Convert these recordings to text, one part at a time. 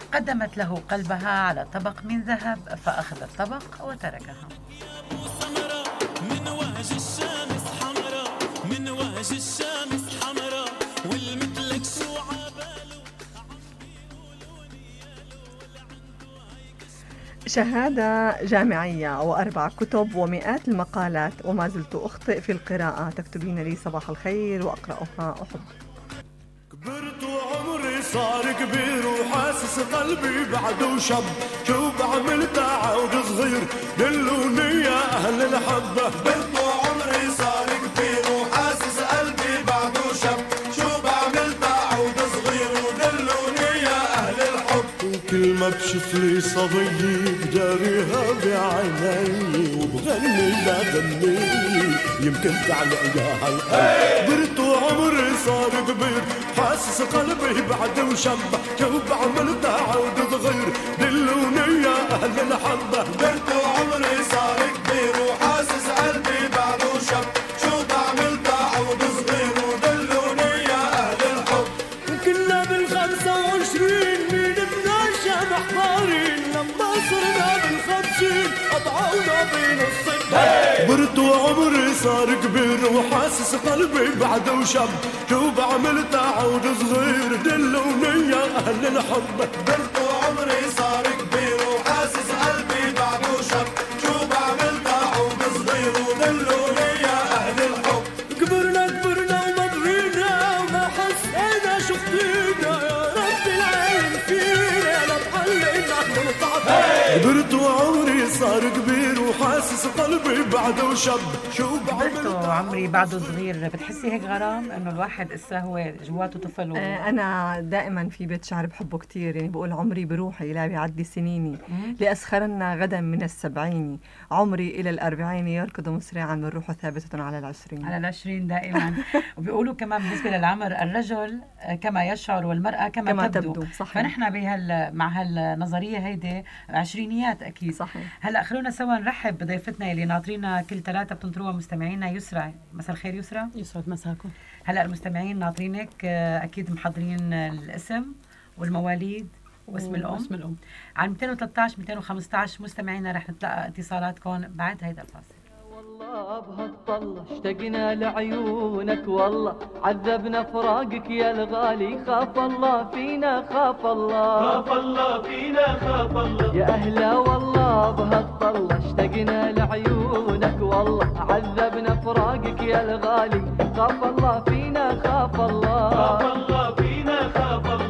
قدمت له قلبها على طبق من ذهب فأخذ الطبق وتركها. من وهج الشمس حمرا، من وهج الشمس حمرا، والمثلك شو عباله. شهادة جامعية و4 كتب ومئات المقالات وما زلت أخطئ في القراءة. تكتبين لي صباح الخير وأقرأها أحب. كبرت وعمري صار كبير وحاسس قلبي بعده شب، شو بعمل تعود صغير دلوني يا أهل الحبة. كبرت وعمري صار كبير وحاسس قلبي بعده شب، شو بعمل تعود صغير ودلوني يا أهل الحب. وكل ما بشوف لي صبي بداريها بعيني وبغني بغني يمكن تعلق يا هالقلب. كبرت وعمري صار كبير حاسس قلبي بعد وشب، شو بعمل تعود صغير دلوني يا أهل الحبة. كبرت وعمري صار كبير وحاسس قلبي بعد وشب، شو بعمل تعود صغير ودلوني يا أهل الحب. كنا بال25 مين بناشا محضارين، لما صرنا بال50 قطعونا بنص الدنيا. كبرت وعمري صار كبير وحاسس قلبي بعد وشب، شو بعمل تعود صغير دلوني يا أهل الحب. كبرت وعمري صار كبير وحاسس قلبي بعد وشب، شو بعمل تعود صغير ودلوني يا أهل الحب. كبرنا ومضينا وما حسينا شو خطينا، يا رب العين فينا لا تحلينا نحن متعبين. كبرت وعمري صار كبير وحاسس قلبي بعد وشب، شو بعمل كبرت وعمري بعده صغير. بتحسي هيك غرام انه الواحد اسا هو جواته طفل أنا دائما في بيت شعر بحبه كتير، يعني بقول عمري بروحي لا بيعدي سنيني، لأسخرنا غدا من السبعين، عمري إلى الأربعين يركض مسرعا من روحه ثابتة على العشرين. على العشرين دائما. وبيقولوا كمان بالنسبة للعمر الرجل كما يشعر والمرأة كما تبدو. صحيح. فنحن مع هالنظرية هيدي عشرينيات أكيد. صحيح. هلأ خلونا سوا نرحب بضيفتنا اللي ناطرينا كل ثلاثة بتنطروها مستمعينا. يسرى، مساء الخير يسرى. يسعد مساكم. هلأ المستمعين ناطرينك أكيد محضرين الاسم والمواليد واسم الأم. على 213 215 مستمعينا رح نتلقى اتصالاتكم بعد هيدا الفاصل. والله بهالطلة اشتقنا لعيونك، والله عذبنا فراقك يا الغالي، خاف الله فينا خاف الله، خاف الله فينا خاف الله. يا أهلا والله بهالطلة اشتقنا لعيونك، والله عذبنا فراقك يا الغالي، خاف الله فينا خاف الله، خاف الله فينا خاف الله.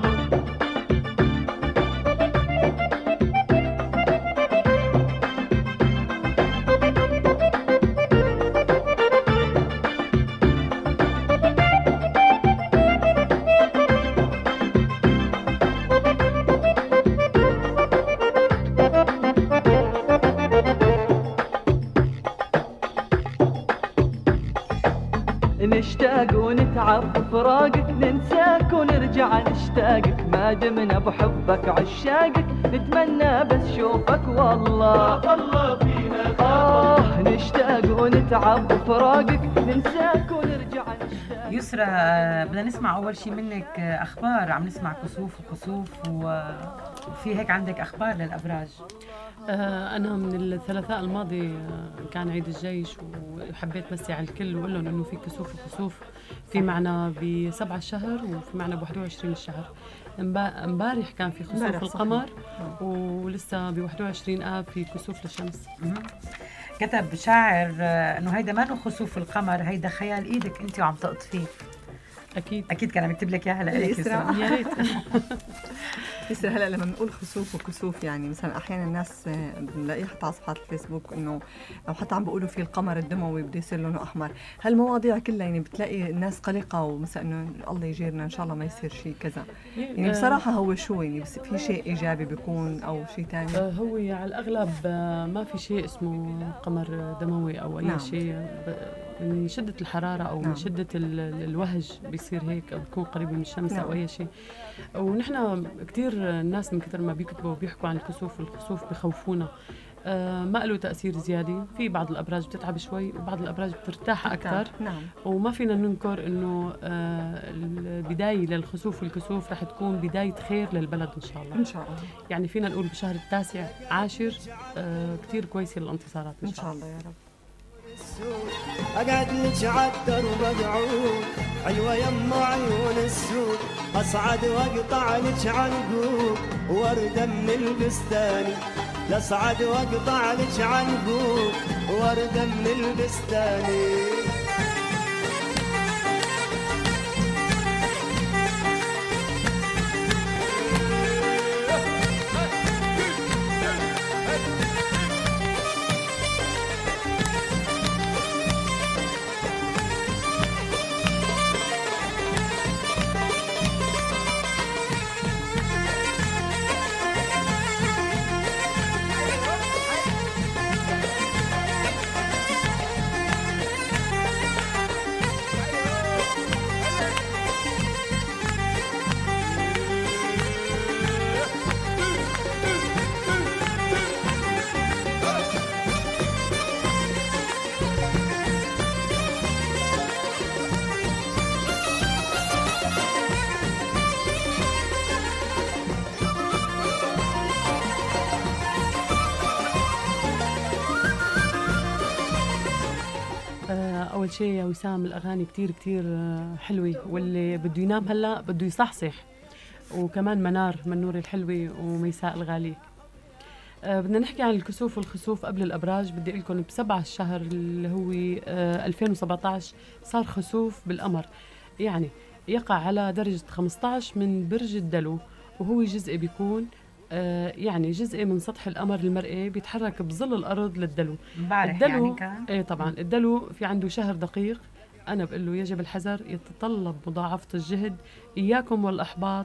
نشتاق ونتعب بفراقك، ننساك ونرجع نشتاقك، ما دمنا بحبك عشاقك، نتمنى بس شوفك والله، خاف الله فينا خاف الله. نشتاق ونتعب بفراقك، ننساك ونرجع نشتاقك. يسرى، بدنا نسمع أول شيء منك أخبار. عم نسمع كسوف وخسوف وفي هيك عندك أخبار للأبراج. أنا من الثلاثاء الماضي كان عيد الجيش، وحبيت مسي على الكل وأقول لهم إنه في كسوف وخسوف، في معنا ب7 الشهر وفي معنا ب21 الشهر. امبارح كان في خسوف القمر، ولسه ب21 آب في كسوف للشمس. كتب شاعر إنه هيدا ما خسوف القمر، هيدا خيال إيدك أنت وعم تقطفيه. أكيد كان عم يكتب لك إياها لإلك يسرى. يا ريت. يسرى، هلا لما بنقول خسوف وكسوف يعني مثلا احيانا الناس بنلاقيها حتى على صفحات الفيسبوك انه او حتى عم بيقولوا في القمر الدموي بده يصير لونه احمر. هالمواضيع كلها يعني بتلاقي الناس قلقه، ومثلا انه الله يجيرنا ان شاء الله ما يصير شيء كذا. يعني بصراحه هو شو يعني في شيء ايجابي بيكون او شيء ثاني؟ هو على الاغلب ما في شيء اسمه قمر دموي او اي شيء. من شدة الحرارة أو من شدة الوهج بيصير هيك، أو بيكون قريب من الشمس أو أي شيء. ونحن كتير الناس من كتر ما بيكتبوا وبيحكوا عن الكسوف والخسوف بخوفونا. ما له تأثير زيادة. في بعض الأبراج بتتعب شوي وبعض الأبراج بترتاح أكثر. نعم. وما فينا ننكر إنه البداية للخسوف والكسوف رح تكون بداية خير للبلد إن شاء الله. إن شاء الله. يعني فينا نقول بشهر التاسع عاشر كتير كويسة للانتصارات إن شاء الله يا رب. أقعد لك عالدرب أقعود حلوة يما عيون السود، أصعد وأقطع لك عنقود وردة من البستاني، لأصعد وأقطع لك عنقود وردة من البستاني. أول شيء يا وسام الأغاني كتير كتير حلوة، واللي بده ينام هلأ بده يصحصح. وكمان من نور الحلوة وميساء الغالي. بدنا نحكي عن الكسوف والخسوف قبل الأبراج. بدي أقول لكم ب7 الشهر اللي هو 2017 صار خسوف بالقمر، يعني يقع على درجة 15 من برج الدلو، وهو جزء بيكون يعني جزء من سطح القمر المرئي بيتحرك بظل الأرض للدلو. الدلو يعني كان ايه طبعا الدلو في عنده شهر دقيق. أنا بقول له يجب الحذر، يتطلب مضاعفة الجهد. إياكم والإحباط.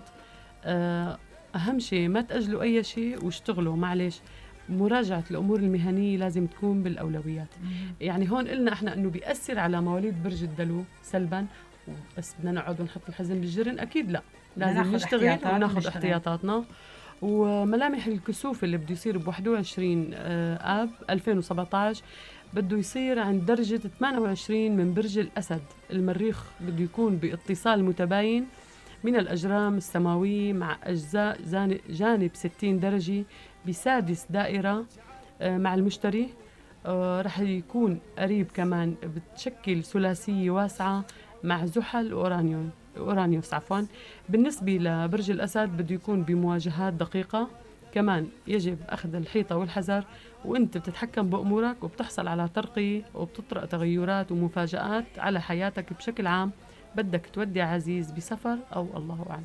أهم شيء ما تأجلوا أي شيء واشتغلوا. معلش مراجعة الأمور المهنية لازم تكون بالأولويات. يعني هون قلنا إحنا إنه بيأثر على مواليد برج الدلو سلبا، بس بدنا نقعد ونحط الحزن بالجرن؟ أكيد لا، لازم نشتغل وناخذ احتياطاتنا. وملامح الكسوف اللي بده يصير ب 21 آب 2017 بده يصير عند درجة 28 من برج الأسد. المريخ بده يكون باتصال متباين من الأجرام السماوية مع أجزاء جانب 60 درجة بسادس دائرة مع المشتري. رح يكون قريب كمان، بتشكل ثلاثية واسعة مع زحل أورانيوس عفوا. بالنسبة لبرج الأسد بده يكون بمواجهات دقيقة. كمان يجب أخذ الحيطة والحذر، وأنت بتتحكم بأمورك وبتحصل على ترقية وبتطرق تغيرات ومفاجآت على حياتك بشكل عام. بدك تودي عزيز بسفر أو الله أعلم.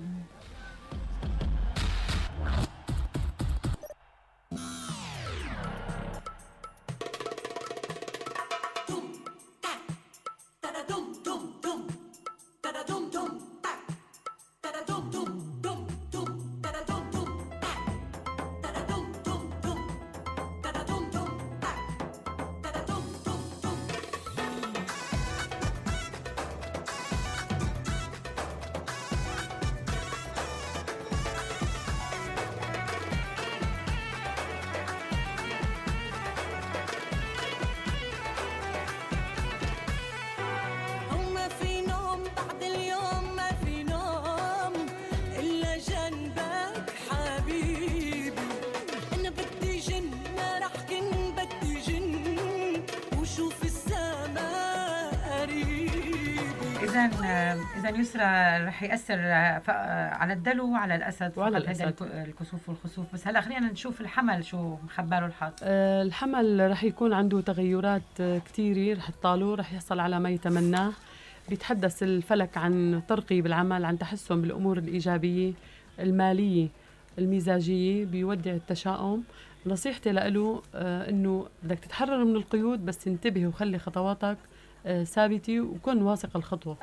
إذا يسرى رح يأثر على الدلو وعلى الأسد وعلى الأسد الكسوف والخسوف. بس هلا خلينا نشوف الحمل شو مخبره الحظ. الحمل رح يكون عنده تغيرات كتيرة رح تطاله، رح يحصل على ما يتمناه. بيتحدث الفلك عن ترقي بالعمل، عن تحسن بالأمور الإيجابية المالية المزاجية. بيودع التشاؤم. نصيحتي له إنه بدك تتحرر من القيود، بس انتبه وخلي خطواتك ثابتة وكن واثق الخطوة.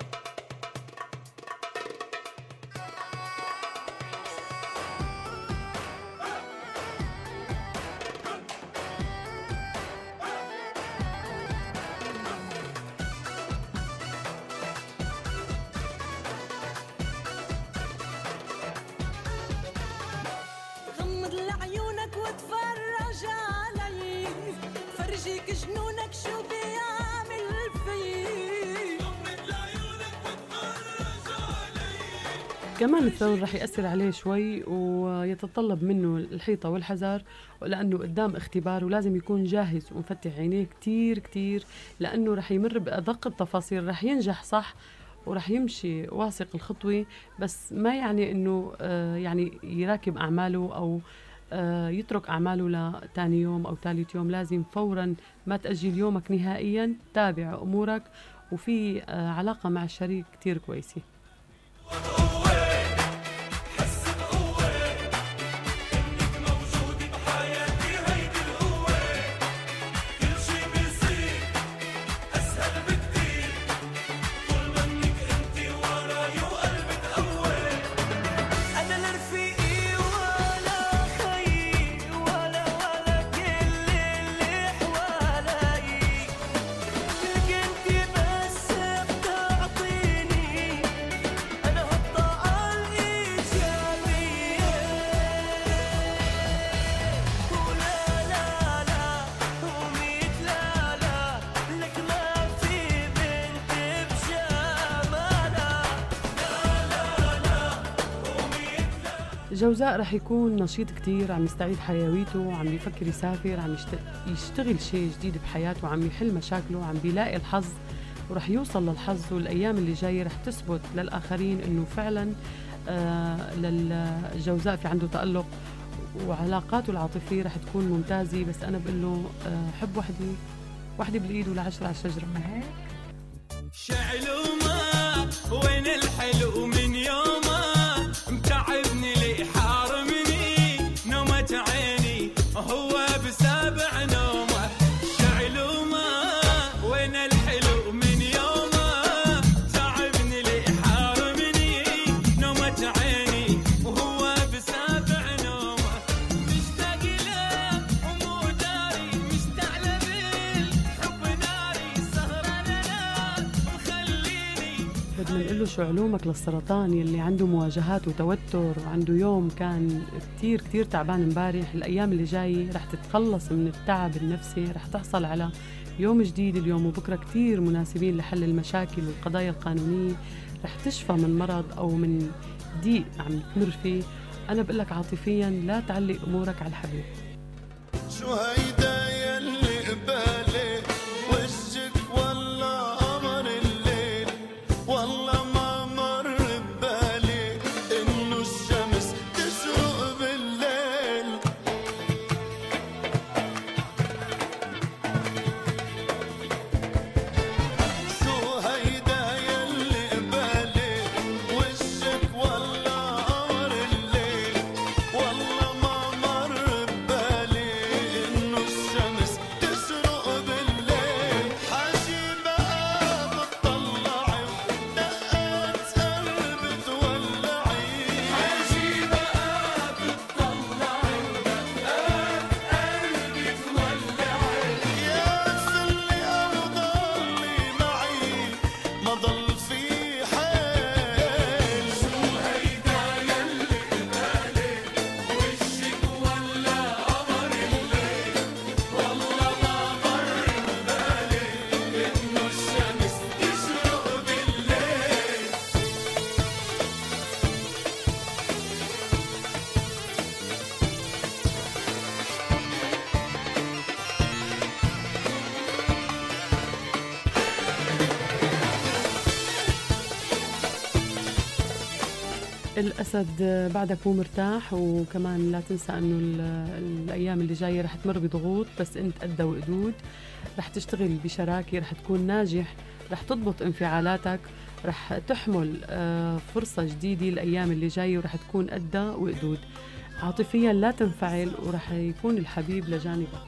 غمض لعيونك وتفرج على كمان الثور رح يأثر عليه شوي ويتطلب منه الحيطة والحذر، لأنه قدام اختبار ولازم يكون جاهز ومفتح عينيه كتير كتير، لأنه رح يمر بأدق التفاصيل، رح ينجح صح ورح يمشي واثق الخطوة، بس ما يعني أنه يعني يراكب أعماله أو يترك أعماله لتاني يوم أو ثالث يوم. لازم فوراً ما تأجل يومك نهائياً، تابع أمورك وفي علاقة مع الشريك كتير كويسة. جوزاء رح يكون نشيط كتير، عم يستعيد حيويته، عم بيفكر يسافر، عم يشتغل شيء جديد بحياته، عم يحل مشاكله، عم بيلاقي الحظ ورح يوصل للحظ. والأيام اللي جاية رح تثبت للآخرين إنه فعلا للجوزاء في عنده تألق وعلاقاته العاطفية رح تكون ممتازة. بس أنا بقول له حب وحدي بالإيد ولا10 على الشجرة. ما هيك شعلوا ما وين الحلو من يومه متعبني لي حارمني نومة عيني هو بسابع نومه. شعلوا ما وين الحلو من يومه تعبني لي حارمني نومة عيني وهو بسابع نومه. مشتاق له ومو داري مشتعل بالحب ناري سهران مخليني. بدنا نقول له شو علومك للسرطان يلي عنده مواجهات وتوتر وعنده يوم كان كتير كتير تعبان امبارح. الأيام اللي جاي رح تتخلص من التعب النفسي، رح تحصل على يوم جديد اليوم وبكرة كتير مناسبين لحل المشاكل والقضايا القانونية. رح تشفى من مرض أو من ضيق عم تمر فيه. أنا بقول لك عاطفيا لا تعلق أمورك على الحبيب. شو هيدا يلي قبالي وجهك ولا قمر الليل والله ما مر ببالي انه الشمس تشرق بالليل. شو هيدا يلي قبالي وجهك ولا قمر الليل والله ما مر ببالي انه الشمس تشرق بالليل. حاجي بقى بتطلعي ودقات قلبي تولعي. حاجي بقى بتطلعي ودقات قلبي تولعي. يا سلي او ضلي معي ما ضل في حيل. شو هيدا يلي قبالي وشك ولا قمر الليل والله ما مر ببالي انه الشمس تشرق بالليل. الأسد بعدك مو مرتاح، وكمان لا تنسى أنه الأيام اللي جاية رح تمر بضغوط، بس أنت قد وقدود. رح تشتغل بشراكة، رح تكون ناجح، رح تضبط انفعالاتك، رح تحمل فرصة جديدة الأيام اللي جاية ورح تكون قد وقدود. عاطفيا لا تنفعل ورح يكون الحبيب لجانبك.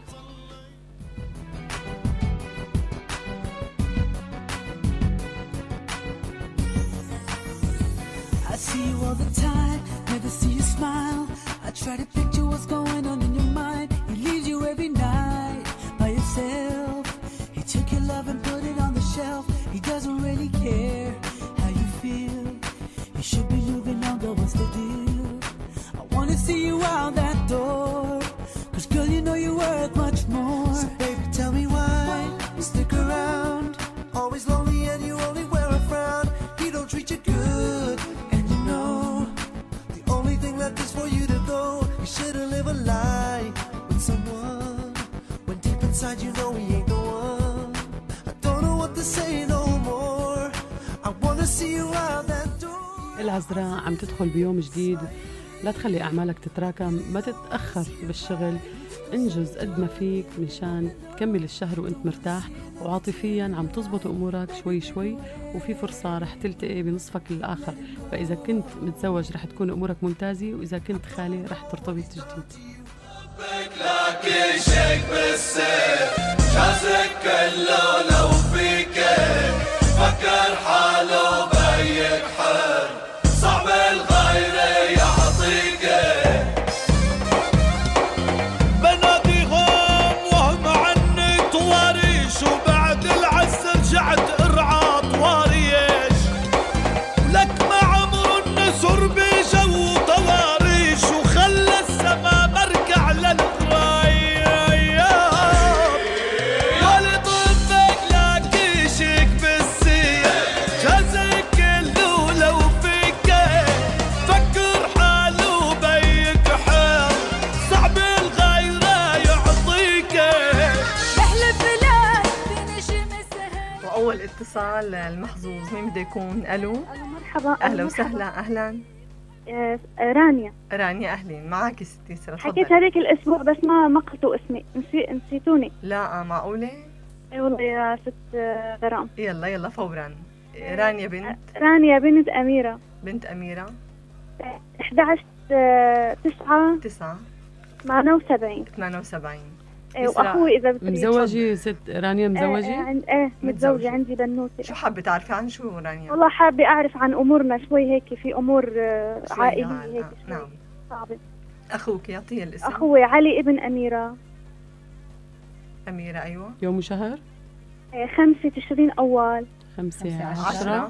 I see you all the time, never see you smile. I try to picture what's going on in your mind. He leaves you every night by yourself. He took your love and put it on the shelf. He doesn't really care how you feel. You should be moving on, but what's the deal? I wanna see you out that door, 'cause girl, you know you're worth much more. So baby, tell me why you stick around. Always lonely and you only wear a frown. He don't treat you good, and you know inside, you know he ain't the one. I don't know what to say no more. I wanna see you out that door. العذراء عم تدخل بيوم جديد، لا تخلي أعمالك تتراكم، ما تتأخر بالشغل، انجز قد ما فيك مشان تكمل الشهر وانت مرتاح وعاطفيا عم تزبط أمورك شوي شوي، وفي فرصة رح تلتقي بنصفك الآخر. فإذا كنت متزوج رح تكون أمورك ممتازة، وإذا كنت خالي رح ترتبط جديد. لك شيك بالسيف جازك كله لو فيك فكر حاله بيك حر صعب الغير يعطيك. بناديهم وهم عني طواريش وبعد العز رجعت ارعى طواريش ولك ما عمر النسر بجو طواريش وخلى السما مركع للغرايب يالي طبك لك شيك بالسيف جازك كله لو فيك فكر حاله بيك حر صعب الغيرة يعطيك. بحلف لا بنجم السهل. وأول اتصال المحظوظ مين بده يكون؟ ألو مرحبا. أهلا وسهلا. أهلا رانيا. رانيا أهلين معك ستي سرا. حكيت هذيك الأسبوع بس ما قلتوا اسمي، نسيتوني. لا معقولة؟ اي والله يا ست غرام. يلا فورا. رانيا بنت؟ رانيا بنت أميرة. بنت أميرة 11/9/78. 78. وأخوي إذا بتريد. مزوجة ست رانيا؟ مزوجة؟ متزوجة، عندي بنوتة. شو حابة تعرفي عن شو رانيا؟ والله حابة أعرف عن أمورنا شوي، هيك في أمور عائلية هيك شوي. نعم. صعبة. أخوك يعطيه الاسم. أخوي علي ابن أميرة. أميرة أيوة. يوم وشهر؟ 5 تشرين أول. 5/10.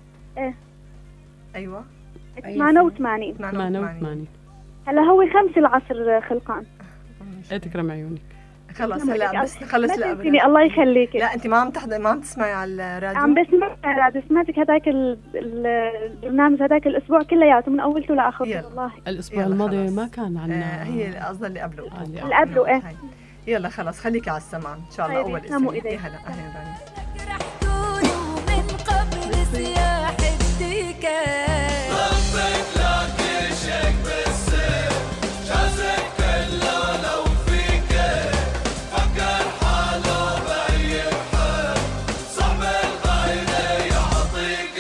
أيوة 88. 88. هلا هو 5 العصر خلقان. تكرم عيونك. خلص هلا بس نخلص الأبرار. الله يخليك. لا أنت ما عم ما عم تسمعي على الراديو؟ عم بسمع الراديو، سمعتك هذاك البرنامج هذاك الأسبوع كلياته من أولته لآخره والله. الأسبوع الماضي ما كان عنا. هي قصدها اللي قبله. اللي قبله إيه. يلا خلص خليكي على السمع إن شاء الله. أول اسم. يا هلا أهلا رانيا. من قبل سياح الديكة طبك لك شيك بالسيف جازك كله لو فيك فكر حاله بيك حر صعب الغير يعطيك.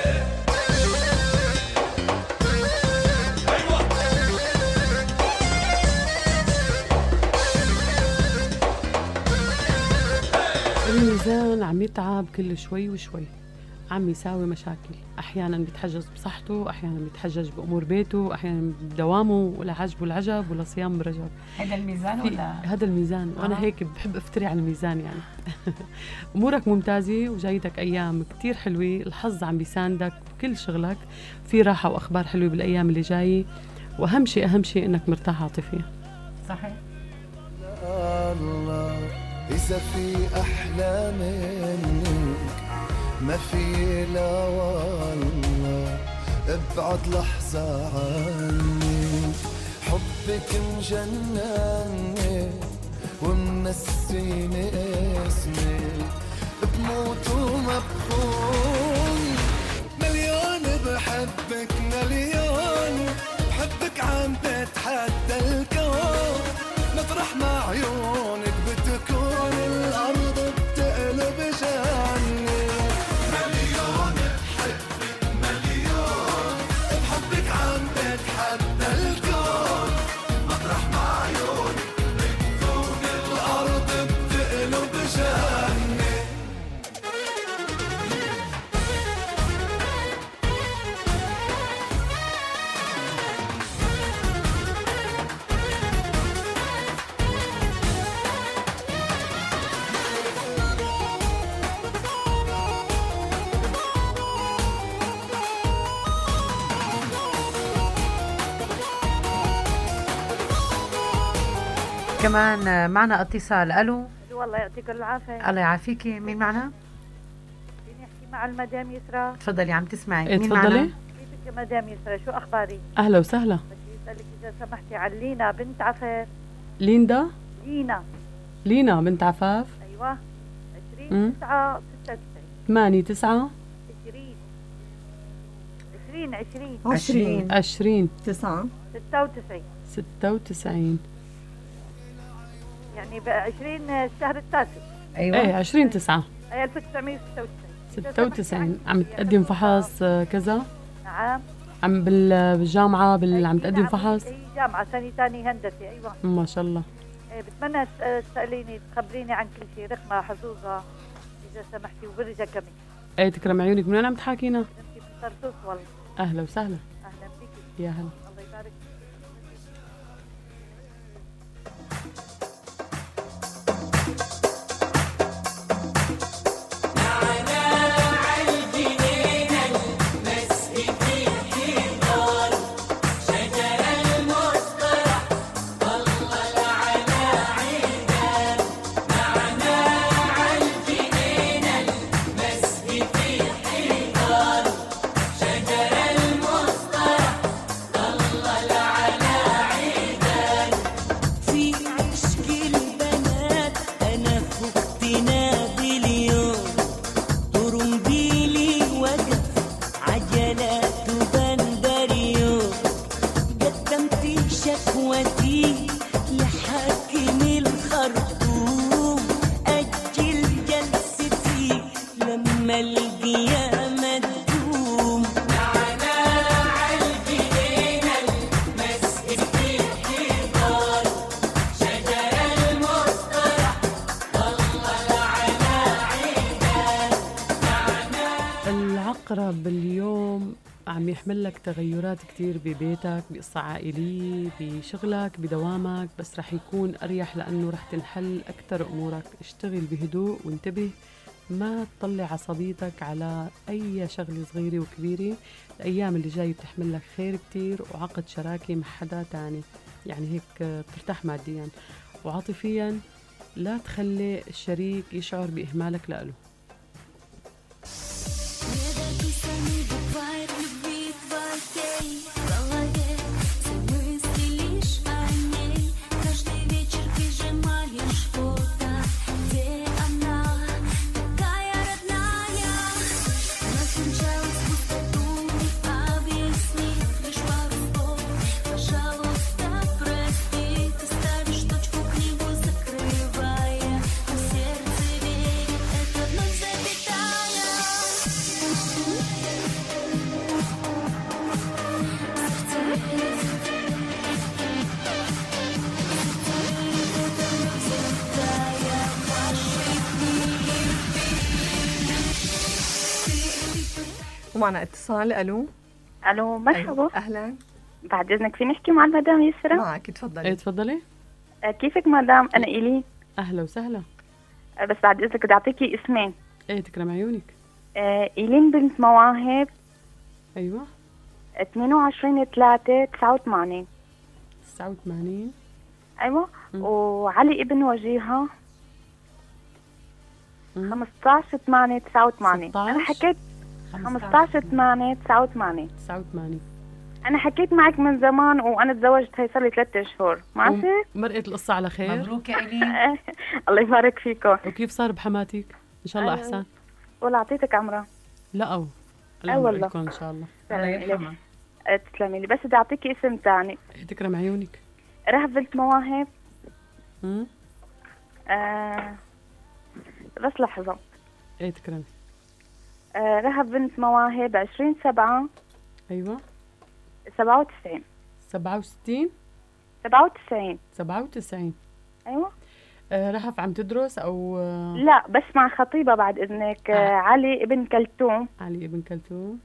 الميزان عم يتعب كل شوي وشوي، عم يساوي مشاكل، أحيانا بيتحجج بصحته، أحيانا بيتحجج بأمور بيته، أحيانا بدوامه، ولا عجبه العجب ولا صيام برجب. هذا الميزان ولا؟ هذا الميزان. وأنا هيك بحب أفتري على الميزان يعني. أمورك ممتازة وجايتك أيام كتير حلوة، الحظ عم بيساندك بكل شغلك، في راحة وأخبار حلوة بالأيام اللي جاية، وأهم شيء إنك مرتاح عاطفيا. صحيح. الله إذا في أحلى منك ما في لا والله ابعد لحظة عني حبك مجنني ومنسيني اسمك بموت وما بخون مليون بحبك مليون بحبك عم بتحدى الكون مطرح مع عيونك بتكون الأرض بتقلب جنة مليون بحبك مليون بحبك عم بتحدى الكون مطرح مع عيونك بتكون الأرض بتقلب جنة. كمان معنا اتصال. الو. والله يعطيك العافيه. الله يعافيكي. مين معنا؟ بدي احكي مع المدام يسرا. تفضلي عم تسمعي. مين معنا؟ تفضلي. كيفك يا مدام يسرا؟ شو اخبارك؟ اهلا وسهلا. بدي اسالك اذا سمحتي عن لينا بنت عفاف. ليندا. لينا لينا بنت عفاف. ايوه 20 9 96 8 9 20 20 9 96 يعني ب 20 الشهر التاسع. ايوه ايه 20 9 1996 عم تقدم فحص كذا؟ نعم. عم بالجامعة عم تقدم فحص؟ اي جامعة سنة ثانية هندسة. ايوه ما شاء الله. بتمنى تسأليني تخبريني عن كل شيء، رقمها حظوظها إذا سمحتي وبرجة كمان. ايه تكرم عيونك. من وين عم تحاكينا؟ انت في طرطوس والله. اهلا وسهلا. اهلا بك. يا هلا. الله يبارك فيك. العقرب اليوم عم يحمل لك تغيرات كتير ببيتك، بقصة عائلية، بشغلك، بدوامك، بس رح يكون أريح لأنه رح تنحل أكتر أمورك. اشتغل بهدوء وانتبه، ما تطلع عصبيتك على أي شغلة صغيرة وكبيرة. الأيام اللي جاي بتحمل لك خير كتير وعقد شراكة مع حدا تاني، يعني هيك بترتاح ماديا وعاطفيا. لا تخلي الشريك يشعر بإهمالك لأله. ومعنا اتصال. الو الو مرحبا. اهلا. بعد اذنك في نحكي مع المدام يسرا؟ معك تفضلي. ايه تفضلي. كيفك مدام؟ انا ايلين. اهلا وسهلا. بس بعد اذنك بدي اعطيكي اسمين. ايه تكرم عيونك. ايلين بنت مواهب. ايوه 22/3/89. 89. ايوه. وعلي ابن وجيهة 15/8/89. انا حكيت 15/8/89. 89. انا حكيت معك من زمان وانا تزوجت هي صار لي 3 اشهر. ماشي. مرقت القصة على خير. مبروك يا إيلين. الله يبارك فيكم. وكيف صار بحماتك؟ ان شاء الله احسن. ولا اعطيتك عمرها. لا او والله ان شاء الله. الله يرحمها. تسلمي لي. بس بدي اعطيكي اسم ثاني. تكرم عيونك. رهف بنت مواهب. بس لحظة. ايه تكرمي. رهف بنت مواهب 20/7. ايوه 97. 67 97. 97. ايوه. رهف عم تدرس او لا بس مع خطيبة بعد اذنك. علي ابن كلثوم. علي ابن كلثوم.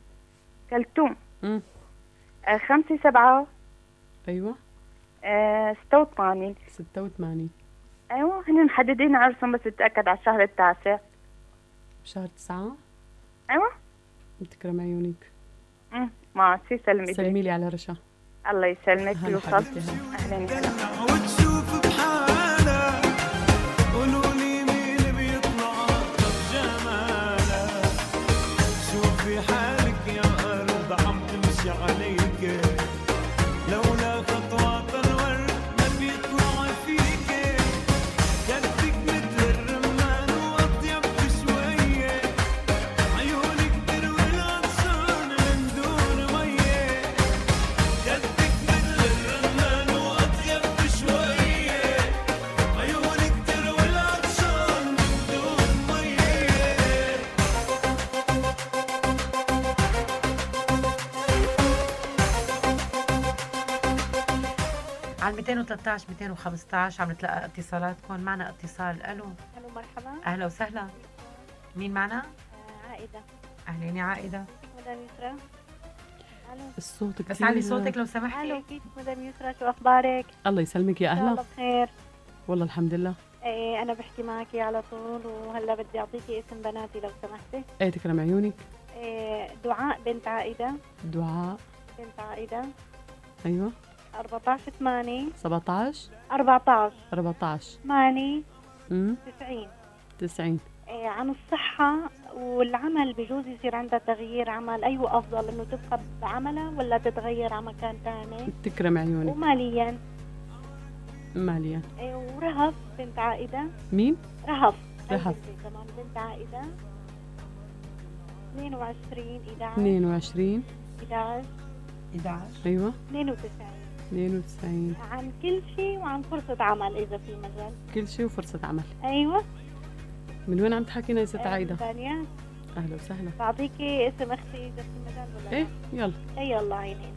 5/7. ايوه 86. 86. ايوه هن محددين عرسهم بس اتاكد على الشهر التاسع. بشهر 9. ايوه. تكرم عيونك. ماشي. سلمي لي على رشا. الله يسلمك. يوصل. اهلا وسهلا. وتشوف بحالك قولوا لي مين بيطلع جمالك. شوفي حالك يا أرض عم تمشي عليك، لولا خطوات الورد ما بيطلع فيك. كتفك على 213 215 عم نتلقى اتصالاتكم. معنا اتصال. الو الو مرحبا. اهلا وسهلا. مين معنا؟ عائدة. اهلين يا عائدة. مدام يسرا. الو الصوت كثير. بس علي صوتك لو سمحتي. الو كيف مدام يسرا، شو اخبارك؟ الله يسلمك يا ان شاء الله اهلا. بخير. والله الحمد لله. ايه انا بحكي معك على طول، وهلا بدي اعطيكي اسم بناتي لو سمحتي. ايه تكرم عيونك. إيه دعاء بنت عائدة. دعاء بنت عائدة. ايوه 14/8 17 14 14 8 امم 90. 90. إيه عن الصحة والعمل، بجوز يصير عندها تغيير عمل، أيوة أفضل إنه تبقى بعملها ولا تتغير على مكان ثاني؟ تكرم عيونك. وماليا. ماليا. إيه ورهف بنت عائدة. مين؟ رهف. رهف. كمان بنت عائدة. 22 11 22 11 11 ايوه 92. 92. عن كل شيء وعن فرصة عمل إذا في مجال. كل شيء وفرصة عمل. أيوة. من وين عم تحكينا يا ست عايدة؟ ثانية. اهلا وسهلا. بعطيكي اسم أختي إذا في مجال ولا ايه يلا. لا؟ إيه يلا عيني.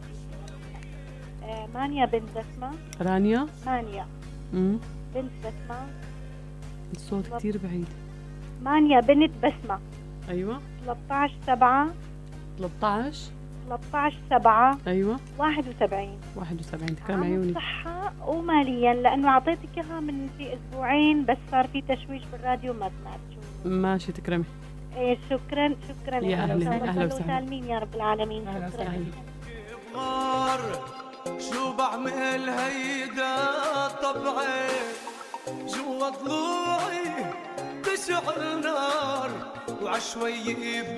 مانيا بنت بسمة. رانيا. مانيا امم بنت بسمة. الصوت كثير بعيد. مانيا بنت بسمة. ايوه 13/7 13 13/7 ايوه 71. 71. تكرم عن عيونك. صحة وماليا، لأنه أعطيتك إياها من في أسبوعين بس صار في تشويش بالراديو ما سمعت شو. ماشي تكرمي. إيه شكرا شكرا يا أهلا وسهلا وسهلا. سالمين يا رب العالمين. أهلا شكرا. وسهلا. نار شو بعمل هيدا طبعي جوا ضلوعي تشعل نار وعشوي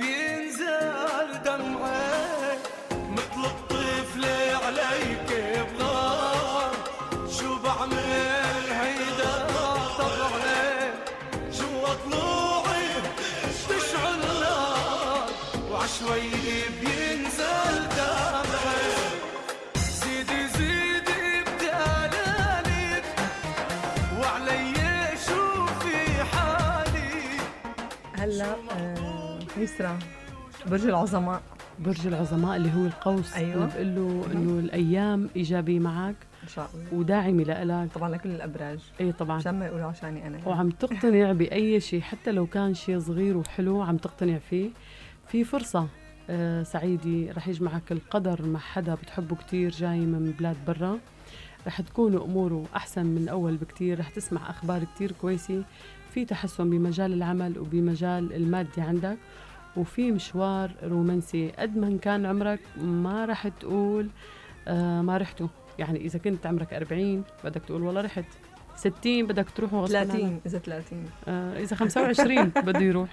بينزل دمعي مثل الطفل عليك بغار. شو بعمل هيدا طبعي جوا ضلوعي تشعل نار وعشوي بينزل دمعي. زيدي زيدي بدلالك وعلي شوفي حالي. هلا يسرا، برج العظماء. برج العظماء اللي هو القوس. أيوة. أنا بقول له انه الايام ايجابيه معك ان شاء الله. وداعمه لك. طبعا لكل الابراج. اي طبعا. عشان ما يقولوا عشاني انا. وعم تقتنع باي شيء حتى لو كان شيء صغير وحلو عم تقتنع فيه. في فرصه سعيدة رح يجمعك معك القدر مع حدا بتحبه كتير جاي من بلاد برا. رح تكون أموره أحسن من أول بكتير. رح تسمع أخبار كتير كويسة. في تحسن بمجال العمل وبمجال المادي عندك. وفي مشوار رومانسي قد ما كان عمرك ما رح تقول ما رحته. يعني إذا كنت عمرك 40 بدك تقول والله رحت. 60 بدك تروح غصب 30 إذا 30 إذا 25 بده يروح.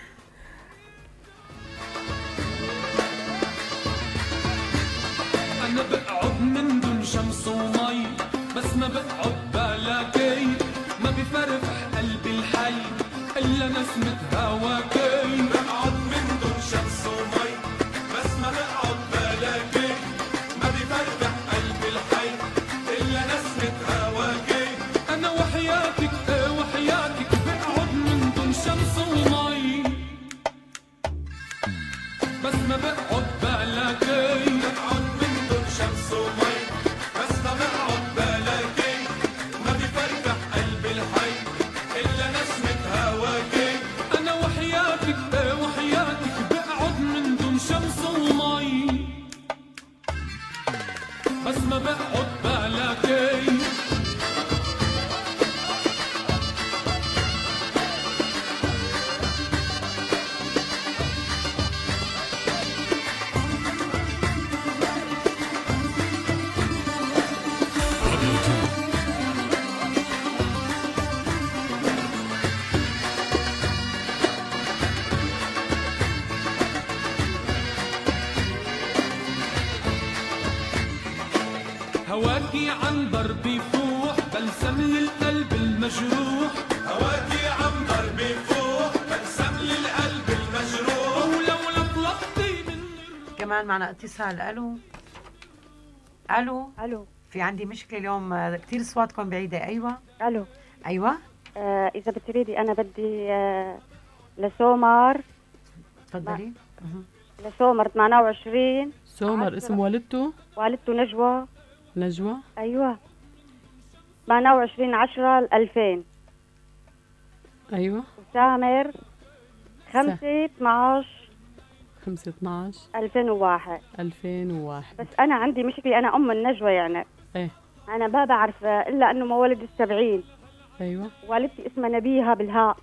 أنا بقعد من دون شمس ومي بس ما بقعد بلاكي. ما بفرح قلبي الحي إلا نسمة هواكي. بقعد من دون شمس ومي بس ما بقعد بلاكي. ما بفرح قلبي الحي إلا نسمة هواكي. أنا وحياتك وحياتك بقعد من دون شمس ومي بس ما بقعد بلاكي. بقعد من دون شمس ومي بس ما بقعد بلاكي. ما بفرح قلبي الحي إلا نسمة هواكي. أنا وحياتك وحياتك بقعد من دون شمس ومي بس ما بقعد بلاكي. هواكي عن ضربي فوح بلسم للقلب المجروح. هواكي عن ضربي فوح بلسم للقلب المجروح. ولو لطلقتي مني. كمان معنا اتصال. الو الو الو في عندي مشكله اليوم كثير اصواتكم بعيده. ايوه الو ايوه اذا بتريدي انا بدي لسومر. تفضلي. لسومر 28. سومر اسم والدته؟ والدته نجوى. نجوى. ايوه 28/10/2000. ايوه. وسامر 5/12/2001. 2001. بس انا عندي مشكله، انا ام النجوى يعني. ايه. انا ما بعرف الا انه مواليد ال70. ايوه. والدتي اسمها نبيهه بالهاء.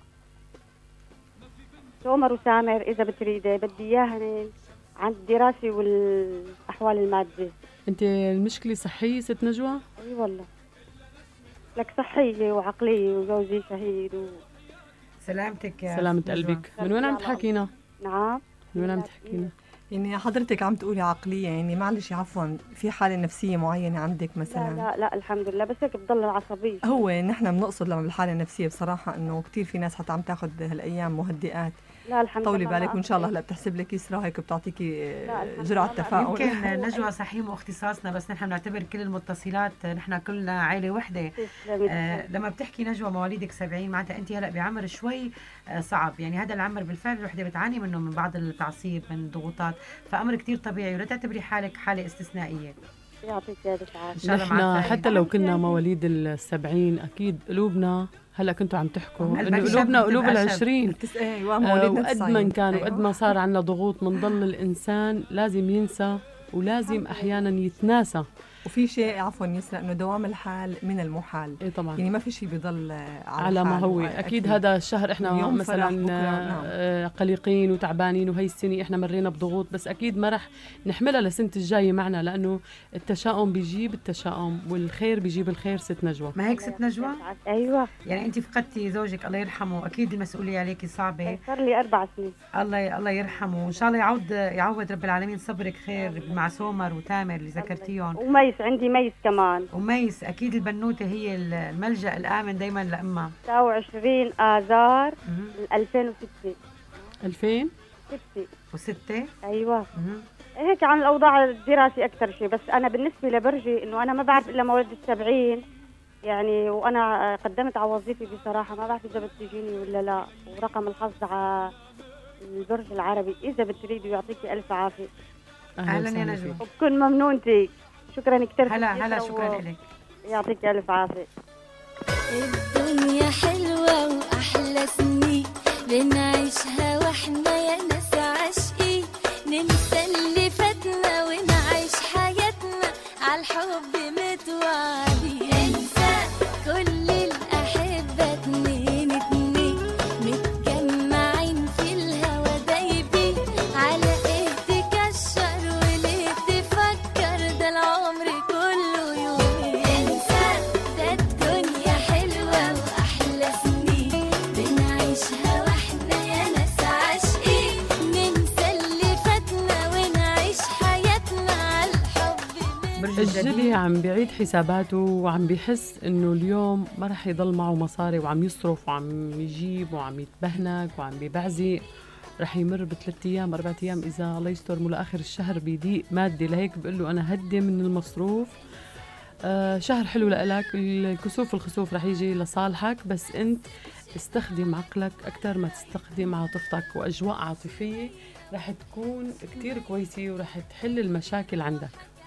سومر وسامر اذا بتريدي بدي اياها عن الدراسه والاحوال الماديه. انت المشكله صحيه ست نجوى؟ اي والله، لك صحيه وعقليه وجوزي شهيد سلامتك يا سلامة قلبك. من وين عم تحكينا؟ نعم. من وين عم تحكينا؟ يعني حضرتك عم تقولي عقلية، يعني معلش عفوا، في حالة نفسية معينة عندك مثلا؟ لا الحمد لله، بس هيك بضل العصبية. هو نحن بنقصد لما بالحالة النفسية بصراحة انه كتير في ناس حتى عم تاخذ هالايام مهدئات. لا الحمد لله. طولي بالك وان شاء الله هلا بتحسب لك يسرى هيك بتعطيكي جرعة تفاؤل. يمكن نجوى صحيح مو اختصاصنا، بس نحن بنعتبر كل المتصلات نحن كلنا عائلة وحدة. لما بتحكي نجوى مواليدك 70 معناتها انت هلا بعمر شوي صعب، يعني هذا العمر بالفعل الوحدة بتعاني منه من بعض التعصيب من الضغوطات، فامر كتير طبيعي ولا تعتبري حالك حالة استثنائية. يعطيك الف عافية. نحن حتى لو كنا مواليد ال70 اكيد قلوبنا هلا كنتوا عم تحكوا انه قلوبنا قلوب ال20. وقد ما كان وقد ما صار عنا ضغوط منضل الانسان لازم ينسى ولازم احيانا يتناسى. وفي شيء عفوا يسرى انه دوام الحال من المحال. ايه طبعا، يعني ما في شيء بيضل على ما هو. اكيد هذا الشهر احنا مثلا قلقين وتعبانين، وهي السنه احنا مرينا بضغوط، بس اكيد ما رح نحملها لسنه الجايه معنا، لانه التشاؤم بيجيب التشاؤم والخير بيجيب الخير. ست نجوى، ما هيك ست نجوى؟ ايوه. يعني انت فقدتي زوجك الله يرحمه، اكيد المسؤوليه عليكي صعبه. صار لي 4 سنين. الله يرحمه، وان شاء الله يعوض رب العالمين صبرك خير مع سومر وتامر اللي ذكرتيهم. وميس، عندي ميس كمان. وميس اكيد البنوته هي الملجأ الامن دايما لامها. 29 آذار 2006. 2006 ايوه. هيك عن الاوضاع الدراسي اكثر شيء، بس انا بالنسبه لبرجي انه انا ما بعرف الا مواليد ال70 يعني، وانا قدمت على وظيفه بصراحه ما بعرف اذا بتجيني ولا لا، ورقم الحظ على البرج العربي اذا بتريدوا. يعطيكي الف عافيه. اهلا يا نجوى، وبكون ممنونتي. شكرا كثير. هلا شكرا لك. يعطيك الف عافيه. الدنيا حلوه واحلى سنين بنعيشها واحنا يا ناس عاشقين، ننسى اللي فاتنا ونعيش حياتنا عالحب متوعدين. انسى كل الاحبه اتنين اتنين متجمعين في الهوا دايبين، على ايه تكشر وليه تفكر، ده العمر كله يومين. انسى ده الدنيا حلوه واحلى سنين بنعيشها واحنا يا ناس عاشقين، ننسى اللي فاتنا ونعيش حياتنا عالحب. الجدي عم بيعيد حساباته وعم بيحس انه اليوم ما رح يضل معه مصاري، وعم يصرف وعم يجيب وعم يتبهنك وعم بيبعزق. رح يمر ب3 أيام 4 أيام اذا الله يستر مو لاخر الشهر بضيق مادي، لهيك بقول له انا هدي من المصروف. شهر حلو لإلك، الكسوف الخسوف رح يجي لصالحك، بس انت استخدم عقلك اكثر ما تستخدم عاطفتك، واجواء عاطفيه رح تكون كتير كويسه ورح تحل المشاكل عندك.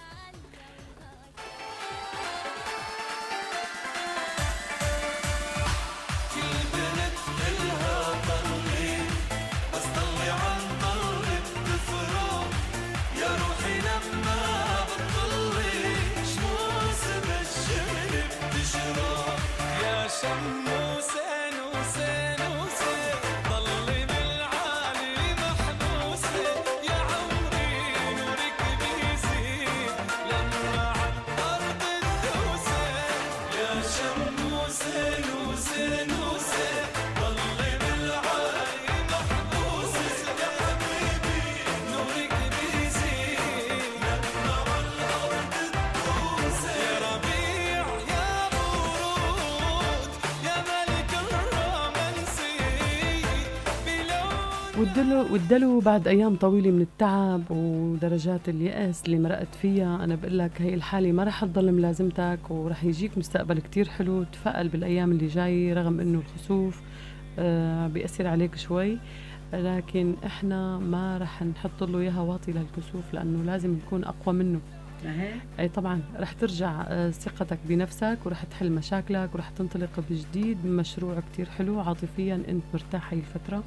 ودلوا بعد أيام طويلة من التعب ودرجات اليأس اللي مرقت فيها. أنا بقول لك هي الحالة ما رح تضل ملازمتك، ورح يجيك مستقبل كتير حلو. تفائل بالأيام اللي جاي رغم إنه الخسوف بيأثر عليك شوي، لكن إحنا ما رح نحط له إياها واطي للكسوف، لأنه لازم نكون أقوى منه. اي طبعا رح ترجع ثقتك بنفسك ورح تحل مشاكلك ورح تنطلق بجديد بمشروع كتير حلو عاطفيا انت مرتاح هاي الفترة.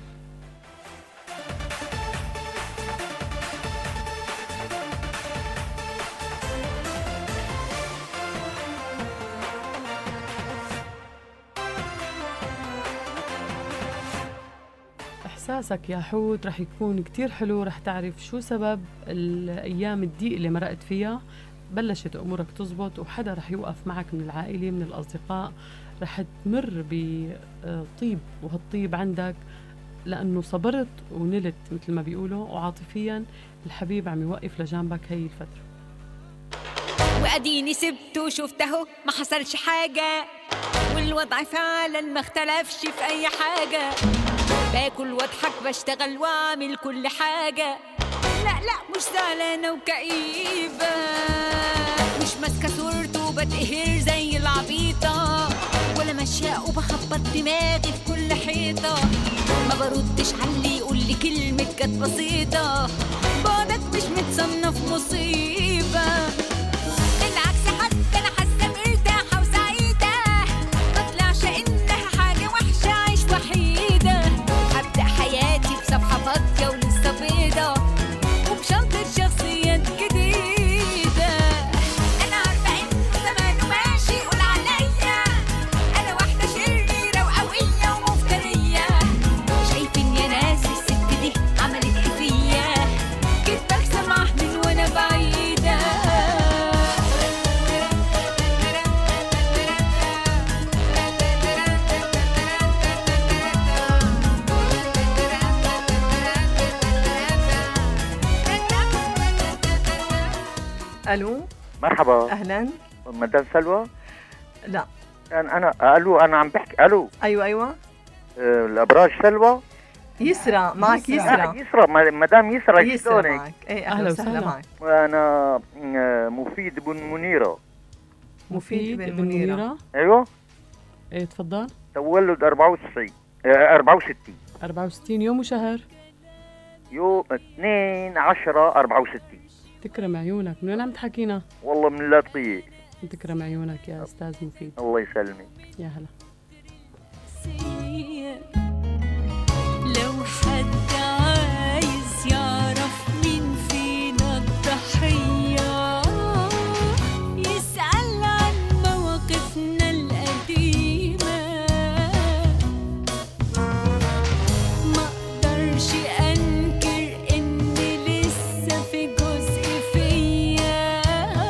إحساسك يا حوت رح يكون كتير حلو، رح تعرف شو سبب الأيام الضيق اللي مرقت فيها، بلشت أمورك تزبط وحدا رح يوقف معك من العائلة من الأصدقاء، رح تمر بطيب وهالطيب عندك لأنه صبرت ونلت مثل ما بيقولوا، وعاطفيا الحبيب عم يوقف لجانبك هاي الفترة. وأديني سبته وشفته ما حصلش حاجة، والوضع فعلا ما اختلفش في أي حاجة، باكل واضحك بشتغل واعمل كل حاجة، لا مش زعلانة وكئيبة، مش ماسكة صورته وبتقهر زي العبيطة، ولا ماشية وبخبط دماغي في كل حيطة، ما بردش على اللي يقولي كلمة كانت بسيطة، بعدك مش متصنف مصيبة، بالعكس حتى أنا حاسة مرتاحة وسعيدة، مطلعش إنها حاجة وحشة عيش وحيدة، هبدأ حياتي بصفحة فاضية ولسه بيضة، وبشنطة شخصيات جديدة، أنا عارفة إنه زمانه ماشي يقول عليا أنا واحدة شريرة وقوية ومفترية، شايفين يا ناس الست دي عملت إيه فيا، كنت بسمع من وأنا بعيدة. الو مرحبا. اهلا مدام سلوى. لا انا الو انا عم بحكي الو. ايوه الابراج سلوى. يسرى معك. يسرى مدام يسرى شلونك؟ معك. ايه اهلا وسهلا معك. انا مفيد بن منيره. مفيد بن منيره. ايوه ايه تفضل. تولد 64 64 يوم وشهر. يوم 2/10/64. تكرم عيونك. من وين عم تحكينا؟ والله من اللاطقية. تكرم عيونك يا أستاذ مفيد. الله يسلمك. يا هلا. لو حد عايز يعرف مين فينا الضحية، يسأل عن مواقفنا القديمة، ما اقدرش انكر ان لسه في جزء فيا